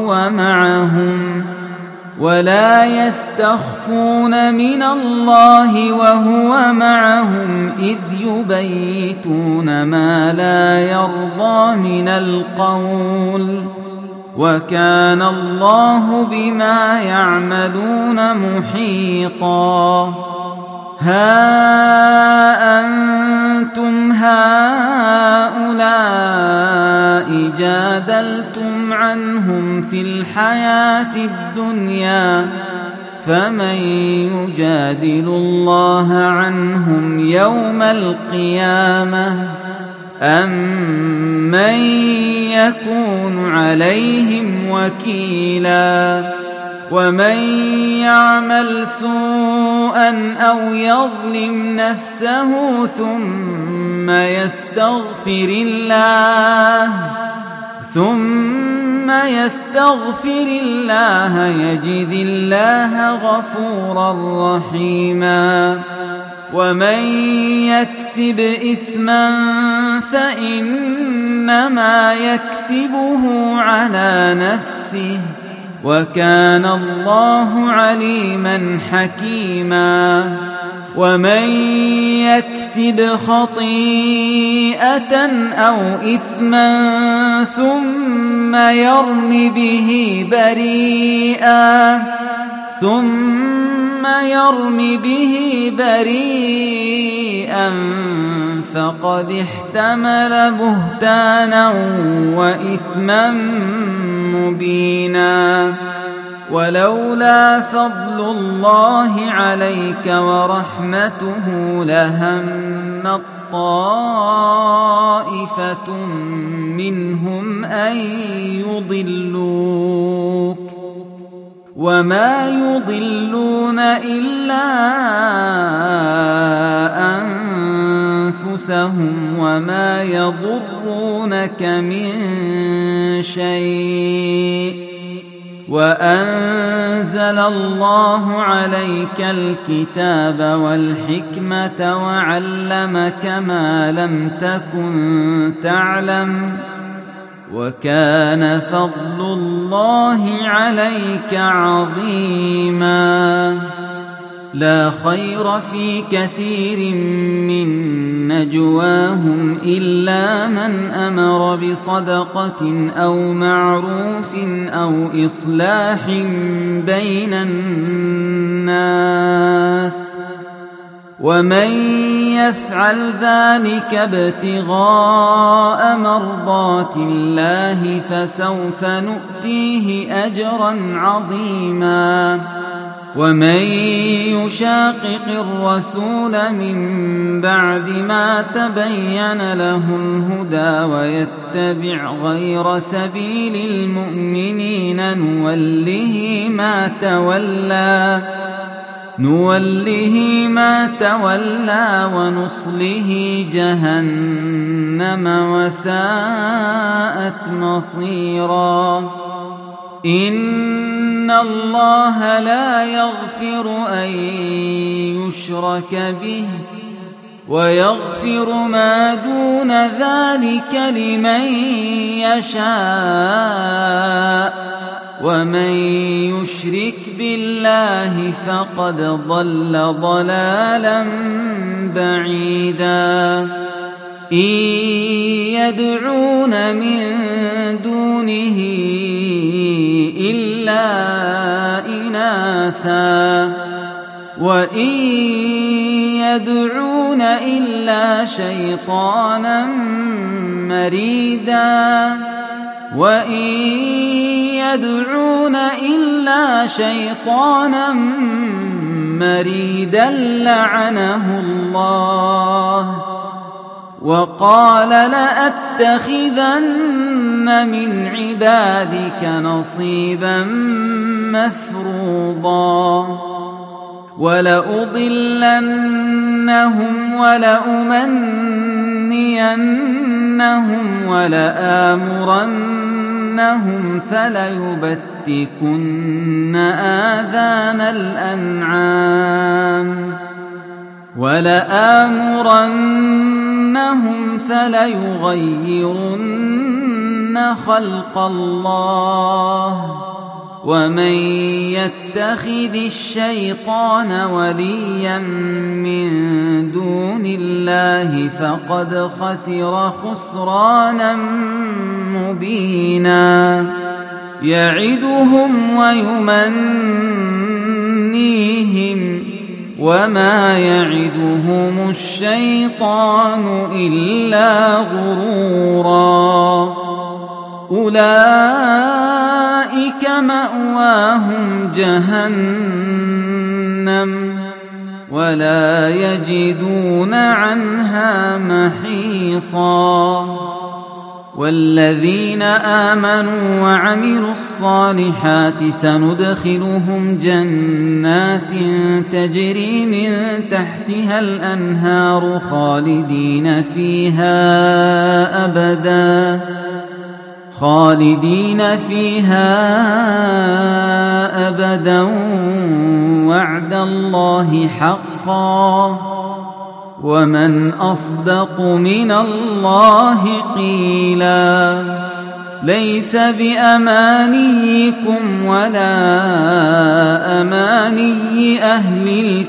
وهو معهم إذ يبيتون ما لا يرضى من القول وكان الله بما يعملون محيطا. ها أنتم هؤلاء جادلتم عنهم في الحياة الدنيا فمن يجادل الله عنهم يوم القيامة أم من يكون عليهم وكيلا. ومن يعمل سوءا أو يظلم نفسه ثم يستغفر الله يجد الله غفورا رحيما. ومن يكسب إثما فإنما يكسبه على نفسه وكان الله عليما حكيما. ومن يكسب خطيئة أو إثما ثم يرم به بريئا فقد احتمل بهتانا وإثما مبينا. ولولا فضل الله عليك ورحمته لهمت طائفة منهم أن يضلوك وما يضلون إلا أنفسهم وما يضرونك من شيء. وأنزل الله عليك الكتاب والحكمة وعلمك ما لم تكن تعلم وكان فضل الله عليك عظيما. لا خير في كثير من نجواهم إلا من أمر بصدقة أو معروف أو إصلاح بين الناس ومن يفعل ذلك ابتغاء مرضات الله فسوف نؤتيه أجرا عظيما. ومن يشاقق الرسول من بعد ما تبين له الهدى ويتبع غير سبيل المؤمنين نوله ما تولى نوله ما تولى ونصله جهنم وساءت مصيرا إن الله لا يغفر أن يشرك به ويغفر ما دون ذلك لمن يشاء ومن يشرك بالله فقد ضل ضلالا بعيدا إن يدعون من دونه إلا إناثا وإن يدعون إلا شيطانا مريدا وإن يدعون إلا شيطانا مريدا لعنه الله وقال لأتخذن من عبادك نصيبا مفروضا ولأضلنهم ولأمنينهم ولآمرنهم فليبتكن آذان الأنعام ولآمرنهم فليغيرن خلق الله ومن يتخذ الشيطان وليا من دون الله فقد خسر خسرانا مبينا يعدهم ويمنيهم وما يعدهم الشيطان إلا غرورا أولئك مأواهم جهنم ولا يجدون عنها محيصا والذين آمنوا وعملوا الصالحات سندخلهم جنات تجري من تحتها الأنهار خالدين فيها أبدا وعد الله حقا ومن أصدق من الله قيلا ليس بأمانيكم ولا أماني أهل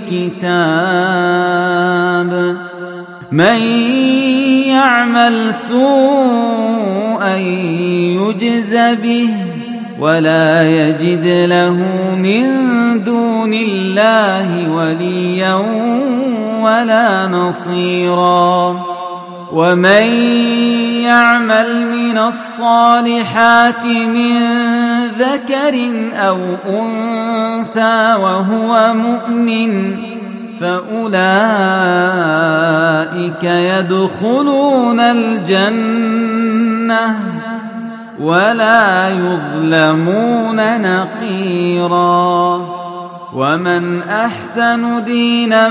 الكتاب من يعمل سوءا يجز به ولا يجد له من دون الله وليا ولا نصيرا ومن يعمل من الصالحات من ذكر أو أنثى وهو مؤمن فأولئك يدخلون الجنة ولا يظلمون نقيرا ومن أحسن دينا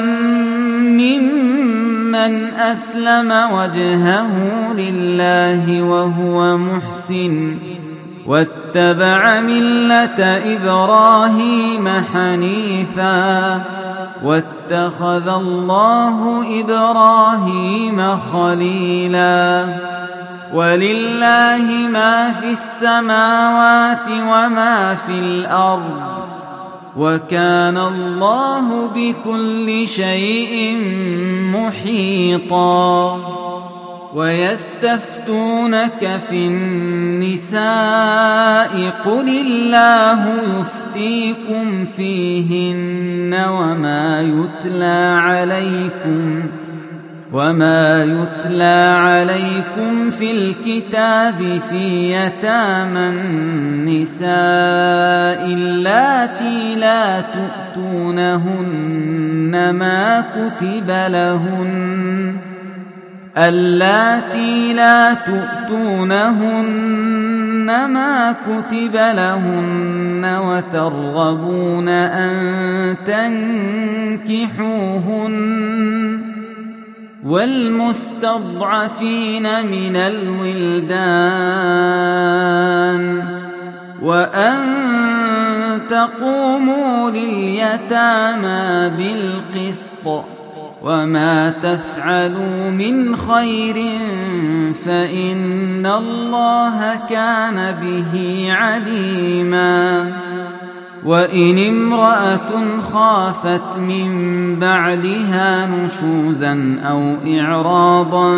ممن أسلم وجهه لله وهو محسن واتبع ملة إبراهيم حنيفا واتخذ الله إبراهيم خليلا ولله ما في السماوات وما في الأرض وكان الله بكل شيء محيطا ويستفتونك في النساء قل الله يفتيكم فيهن وما يتلى عليكم في الكتاب في يتامى النساء اللاتي لا تؤتونهن ما كتب لهن وترغبون أن تنكحوهن والمستضعفين من الولدان وأن تقوموا لليتامى بالقسط وما تفعلوا من خير فإن الله كان به عليما وإن امرأة خافت من بعدها نشوزا أو إعراضا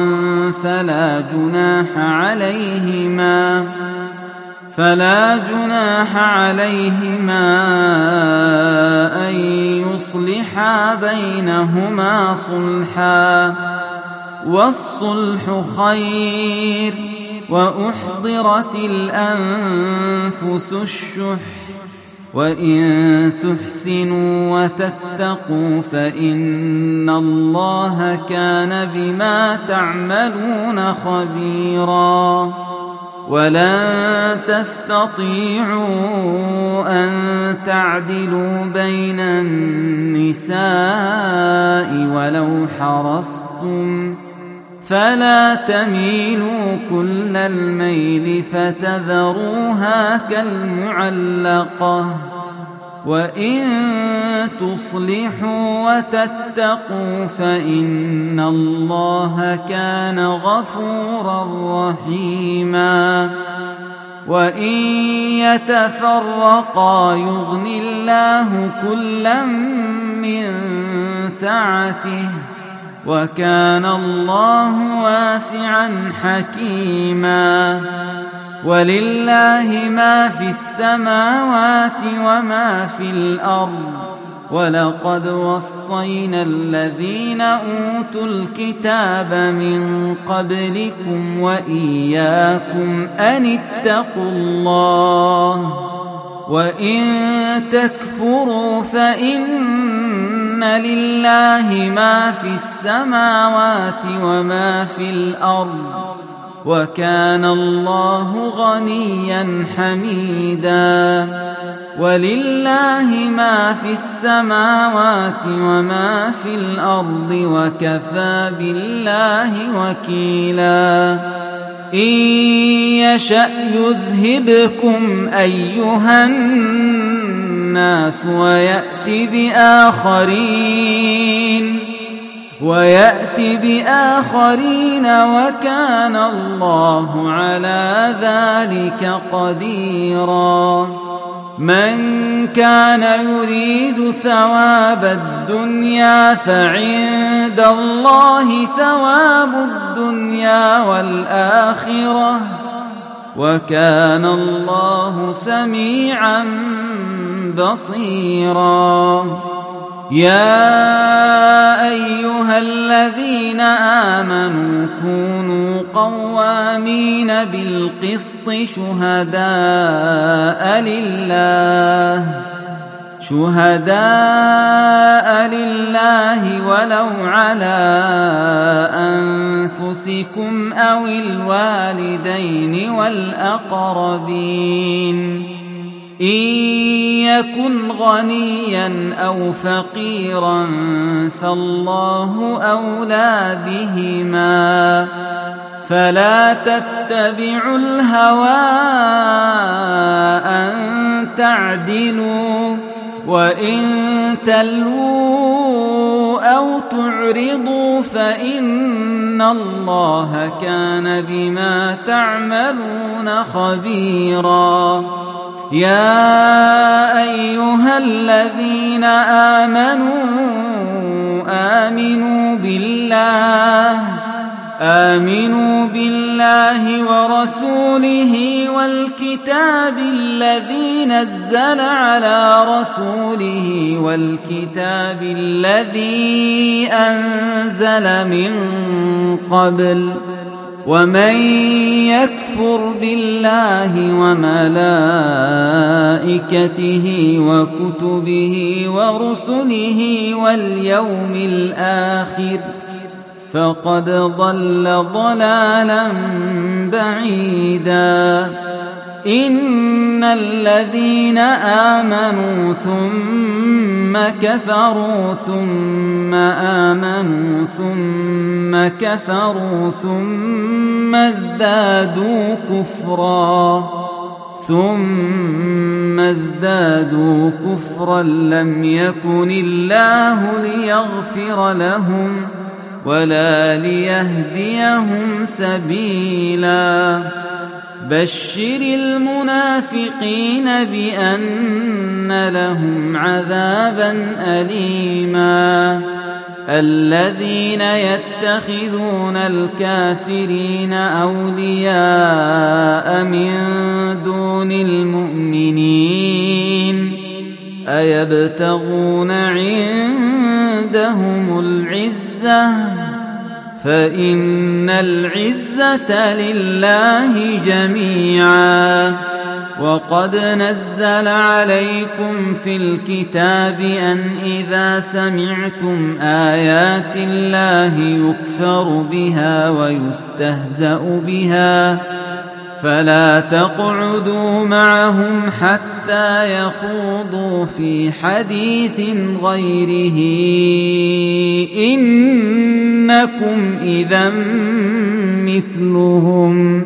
فلا جناح عليهما أن يصلحا بينهما صلحا والصلح خير وأحضرت الأنفس الشح وإن تحسنوا وتتقوا فإن الله كان بما تعملون خبيرا ولن تستطيعوا أن تعدلوا بين النساء ولو حرصتم فلا تميلوا كل الميل فتذروها كالمعلقة وإن تصلحوا وتتقوا فإن الله كان غفورا رحيما وإن يتفرقا يغن الله كلا من سعته وكان الله واسعا حكيما ولله ما في السماوات وما في الأرض ولقد وصينا الذين أوتوا الكتاب من قبلكم وإياكم أن اتقوا الله وإن تكفروا فإن لله ما في السماوات وما في الأرض وكان الله غنيا حميدا ولله ما في السماوات وما في الأرض وكفى بالله وكيلا إن يشأ يذهبكم أيها الناس ويأتي بآخرين وكان الله على ذلك قديرا من كان يريد ثواب الدنيا فعند الله ثواب الدنيا والآخرة وكان الله سميعا بصيرا يا أيها الذين آمنوا كونوا قوامين بالقسط شهداء لله ولو على أنفسكم أو الوالدين والأقربين إن يكن غنيا أو فقيرا فالله أولى بهما فلا تتبعوا الهوى أن تعدلوا وإن تلووا أو تعرضوا فإن الله كان بما تعملون خبيرا يا أيها الذين آمنوا بالله ورسوله والكتاب الذي نزل على رسوله والكتاب الذي أنزل من قبل ومن يكفر بالله وملائكته وكتبه ورسله واليوم الآخر فقد ضل ضلالا بعيدا إن الذين آمنوا ثم كفروا ثم آمنوا ثم كفروا ثم ازدادوا كفرا لم يكن الله ليغفر لهم ولا ليهديهم سبيلا بشر المنافقين بأن لهم عذابا أليما الذين يتخذون الكافرين أولياء من دون المؤمنين أيبتغون عندهم العزة فإن العزة لله جميعا وقد نزل عليكم في الكتاب أن إذا سمعتم آيات الله يكفر بها ويستهزأ بها فلا تقعدوا معهم حتى يخوضوا في حديث غيره إنكم إذا مثلهم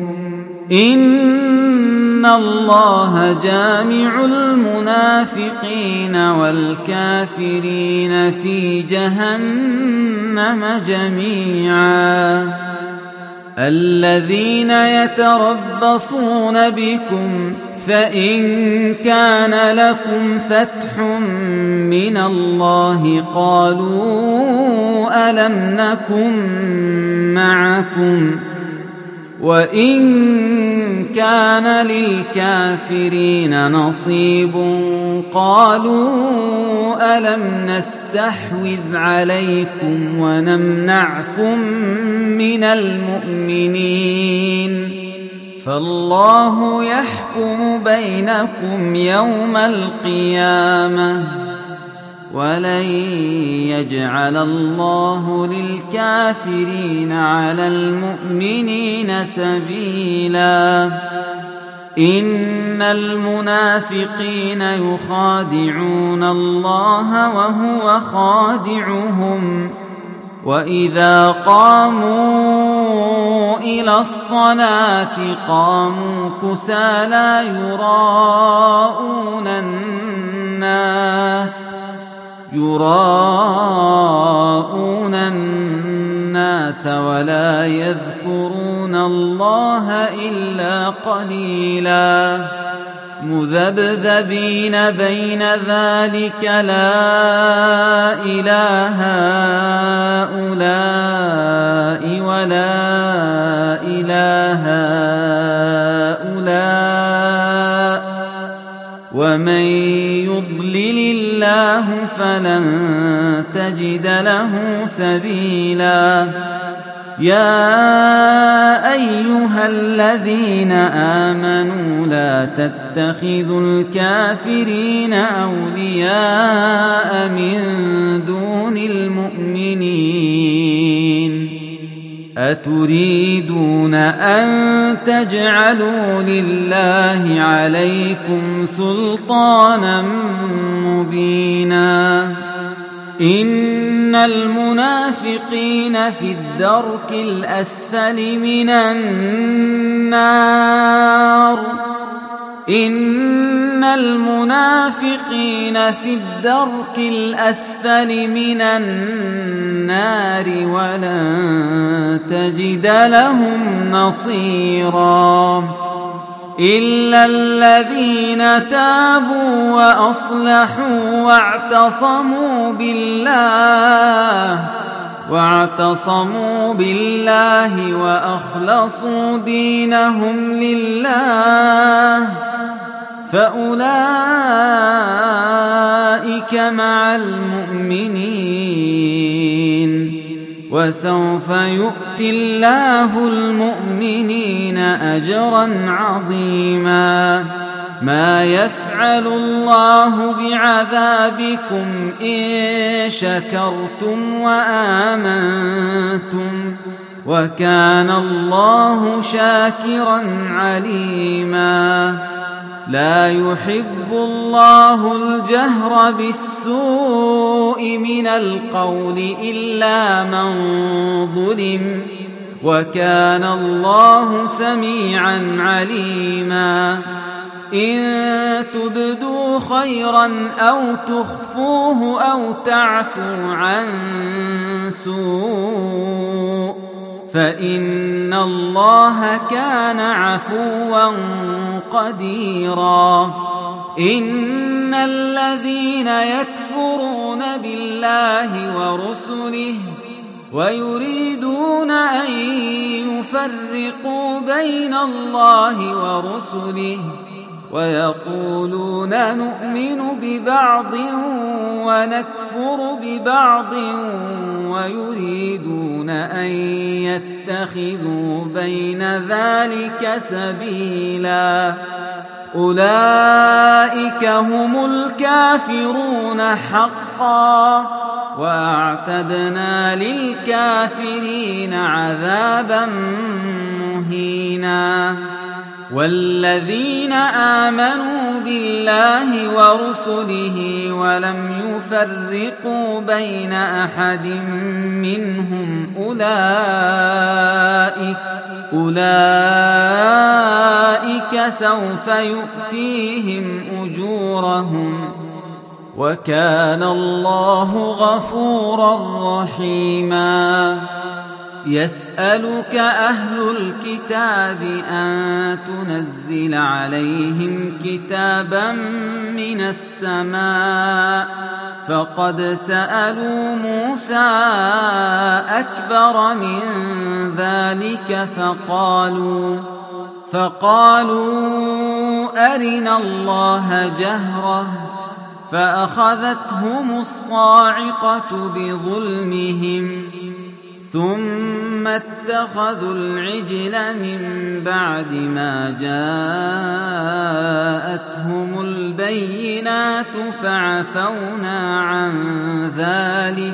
إن الله جامع المنافقين والكافرين في جهنم جميعا الذين يتربصون بكم فإن كان لكم فتح من الله قالوا ألم نكن معكم وإن كان للكافرين نصيب قالوا ألم نستحوذ عليكم ونمنعكم من المؤمنين فالله يحكم بينكم يوم القيامة ولن يجعل الله للكافرين على المؤمنين سبيلا إن المنافقين يخادعون الله وهو خادعهم وإذا قاموا إلى الصلاة قاموا كسالى يراءون الناس ولا يذكرون الله إلا قليلا مذبذبين بين ذلك لا إله هؤلاء ولا إله هؤلاء ومن يضلل الله فلن تجد له سبيلا يا أيها الذين آمنوا لا تتخذوا الكافرين أولياء من دون المؤمنين أتريدون أن تجعلوا لله عليكم سلطانا مبينا إن المنافقين في الدرك الأسفل من النار إن المنافقين في الدرك الأسفل من النار ولن تجد لهم نصيرا إلا الذين تابوا وأصلحوا واعتصموا بالله وأخلصوا دينهم لله فأولئك مع المؤمنين وسوف يؤتي الله المؤمنين أجرا عظيما ما يفعل الله بعذابكم إن شكرتم وآمنتم وكان الله شاكرا عليما. لا يحب الله الجهر بالسوء من القول إلا من ظلم، وكان الله سميعا عليما. إن تبدوا خيرا أو تخفوه أو تعفوا عن سوء فإن الله كان عفوا قديرا. إن الذين يكفرون بالله ورسله ويريدون أن يفرقوا بين الله ورسله ويقولون نؤمن ببعض ونكفر ببعض ويريدون أن يتخذوا بين ذلك سبيلا، أولئك هم الكافرون حقا، وأعتدنا للكافرين عذابا مهينا. والذين آمنوا بالله ورسله ولم يفرقوا بين أحد منهم أولئك سوف يؤتيهم أجورهم، وكان الله غفورا رحيما. يسألك أهل الكتاب أن تنزل عليهم كتابا من السماء، فقد سألوا موسى أكبر من ذلك فقالوا أرنا الله جهرة، فأخذتهم الصاعقة بظلمهم، ثم اتخذوا العجل من بعد ما جاءتهم البينات فعفونا عن ذلك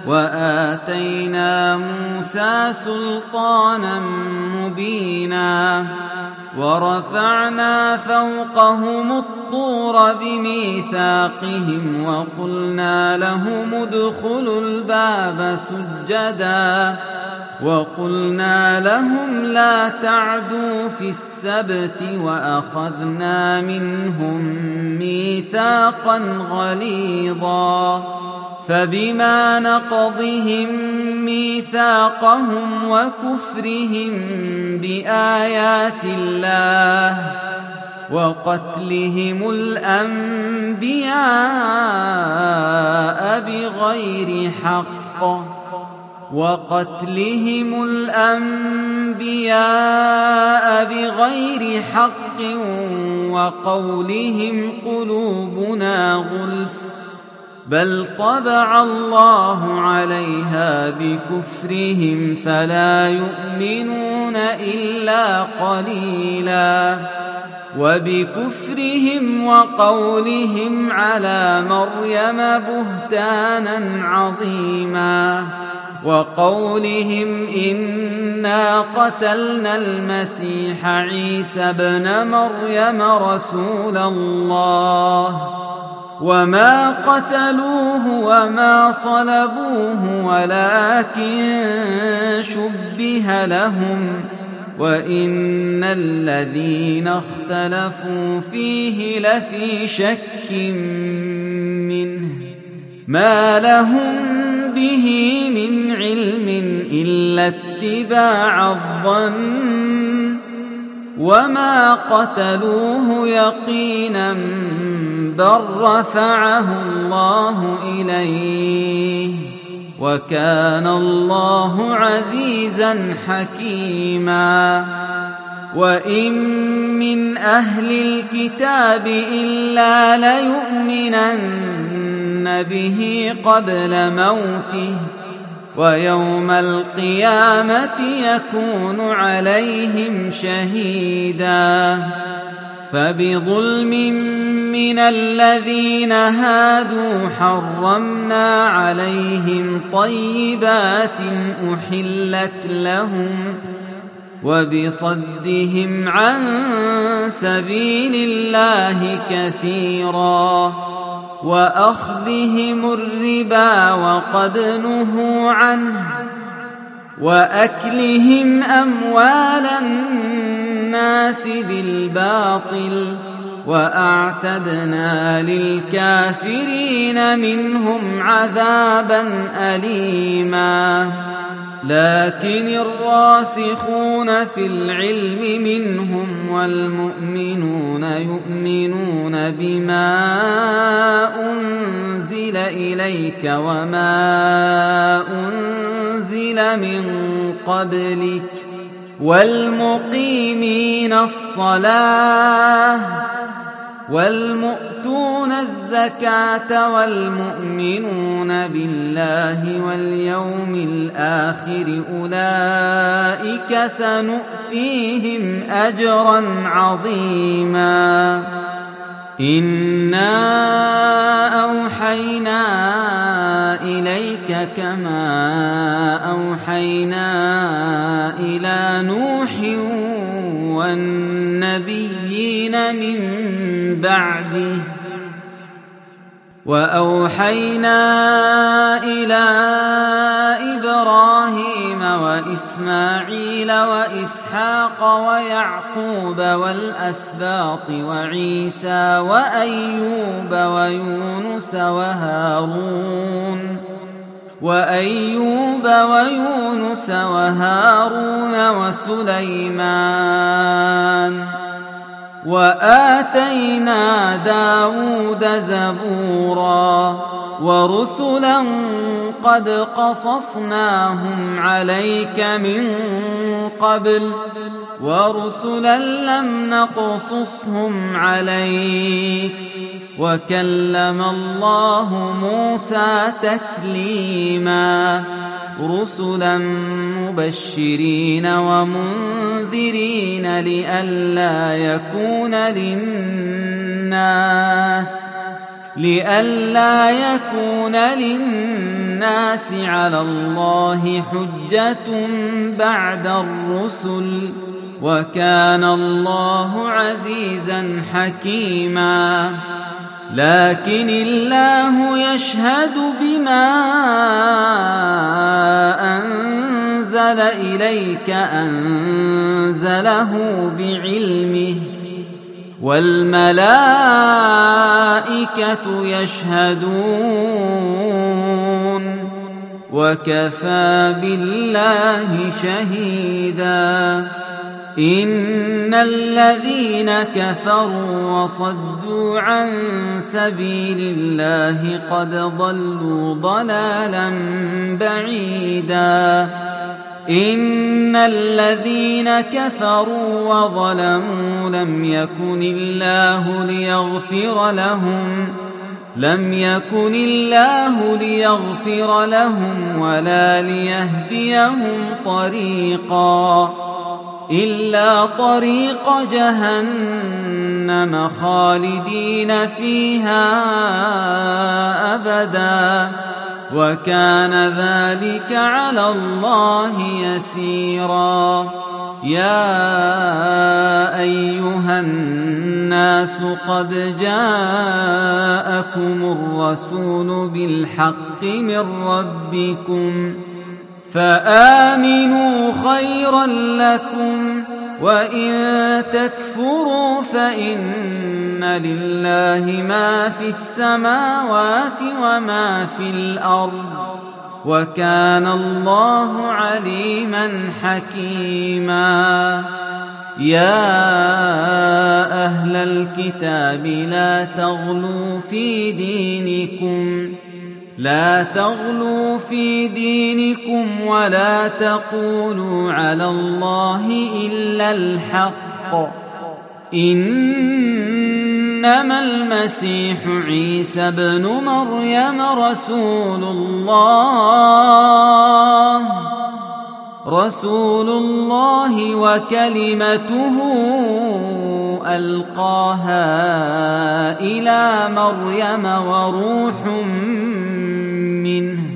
وآتينا موسى سلطانا مبينا. ورفعنا فوقهم الطور بميثاقهم وقلنا لهم ادخلوا الباب سجدا، وقلنا لهم لا تعدوا في السبت، وأخذنا منهم ميثاقا غليظا. فبما نقضهم ميثاقهم وكفرهم بآيات الله وقتلهم الأنبياء بغير حق وقولهم قلوبنا غلف، بل طبع الله عليها بكفرهم فلا يؤمنون إلا قليلا. وبكفرهم وقولهم على مريم بهتانا عظيما، وقولهم إنا قتلنا المسيح عيسى ابن مريم رسول الله، وما قتلوه وما صلبوه ولكن شبه لهم، وإن الذين اختلفوا فيه لفي شك منه، ما لهم به من علم إلا اتباع الظن، وما قتلوه يقينا بل رفعه الله إليه، وكان الله عزيزا حكيما. وإن من أهل الكتاب إلا ليؤمنن به قبل موته، ويوم القيامة يكون عليهم شهيدا. فبظلم من الذين هادوا حرمنا عليهم طيبات أحلت لهم وبصدهم عن سبيل الله كثيرا وأخذهم الربا وقد نهوا عنه وأكلهم أموال الناس بالباطل وأعتدنا للكافرين منهم عذابا أليما لكن الراسخون في العلم منهم والمؤمنون يؤمنون بما أنزل إليك وما أنزل من قبلك والمقيمين الصلاة والمؤتون الزكاة والمؤمنون بالله واليوم الآخر أولئك سنؤتيهم أجرا عظيما إنا أوحينا إليك كما أوحينا إلى نوح والنبيين من بعده وأوحينا إلى إبراهيم وإسماعيل وإسحاق ويعقوب والأسباط وعيسى وأيوب ويونس وهارون وسليمان وآتينا داود زبورا ورسلا قد قصصناهم عليك من قبل ورسلا لم نقصصهم عليك وكلم الله موسى تكليما رسلا مبشرين ومنذرين لئلا يكون للناس على الله حجة بعد الرسل وكان الله عزيزا حكيما لكن الله يشهد بما أنزل إليك أنزله بعلمه والملائكة يشهدون وكفى بالله شهيدا إن الذين كفروا وصدوا عن سبيل الله قد ضلوا ضلالا بعيدا إن الذين كفروا وظلموا لم يكن الله ليغفر لهم ولا ليهديهم طريقا إلا طريق جهنم خالدين فيها أبدا وكان ذلك على الله يسيرا يا أيها الناس قد جاءكم الرسول بالحق من ربكم فآمنوا خيرا لكم وإن تكفروا فإن لله ما في السماوات وما في الأرض وكان الله عليما حكيما يا أهل الكتاب لا تغلوا في دينكم ولا تقولوا على الله إلا الحق إنما المسيح عيسى ابن مريم رسول الله وكلمته ألقاها إلى مريم وروح منه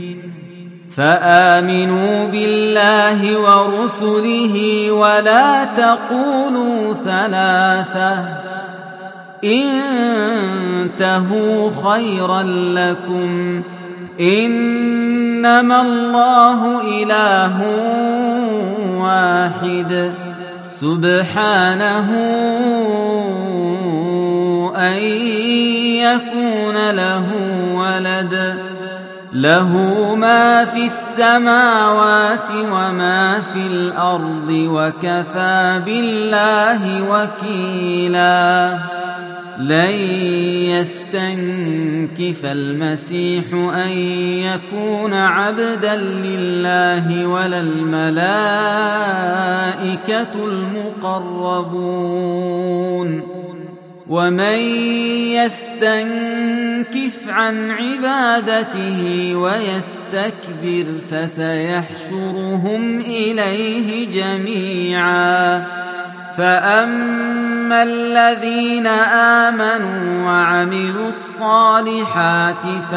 فآمنوا بالله ورسله ولا تقولوا ثلاثة انتهوا خيرا لكم إنما الله إله واحد سبحانه أن يكون له ولد له ما في السماوات وما في الأرض وكفى بالله وكيلا لن يستنكف المسيح أن يكون عبدا لله ولا الملائكة المقربون ومن يستنكف عن عبادته ويستكبر فسيحشرهم إليه جميعا فأما الذين آمنوا وعملوا الصالحات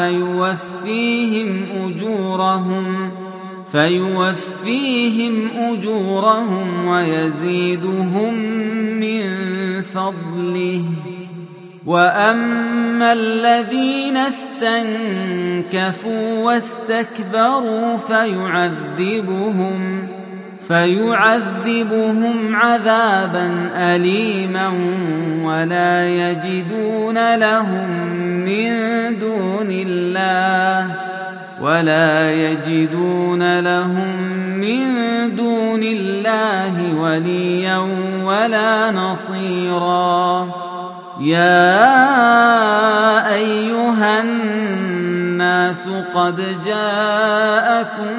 فيوفيهم أجورهم ويزيدهم من فضله وأما الذين استنكفوا واستكبروا فيعذبهم عذابا أليما ولا يجدون لهم من دون الله وليا ولا نصيرا يا أيها الناس قد جاءكم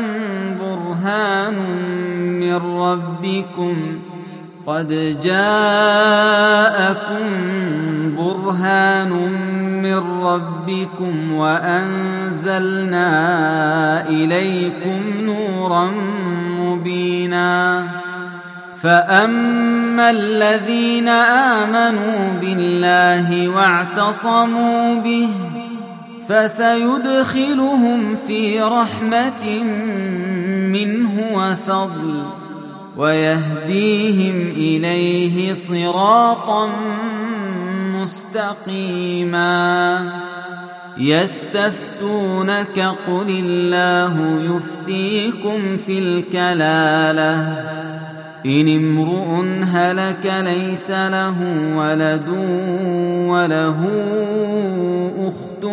برهان من ربكم وأنزلنا إليكم نورا مبينا فأما الذين آمنوا بالله واعتصموا به فسيدخلهم في رحمة منه وفضل ويهديهم إليه صراطا مستقيما يستفتونك قل الله يفتيكم في الكلالة إن امرؤ هلك ليس له ولد وله أخت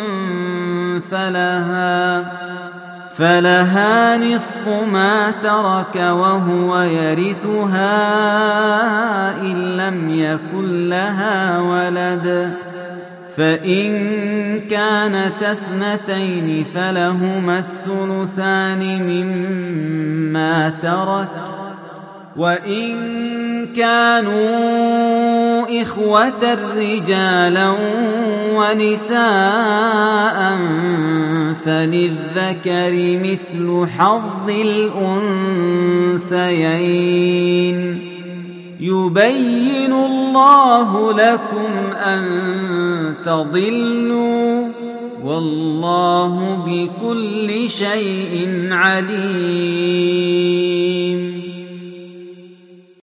فلها نصف ما ترك وهو يرثها إن لم يكن لها ولد فإن كانت اثنتين فلهما الثلثان مما ترك وإن كانوا إخوة رجالا ونساء فللذكر مثل حظ الأنثيين يبين الله لكم أن تضلوا والله بكل شيء عليم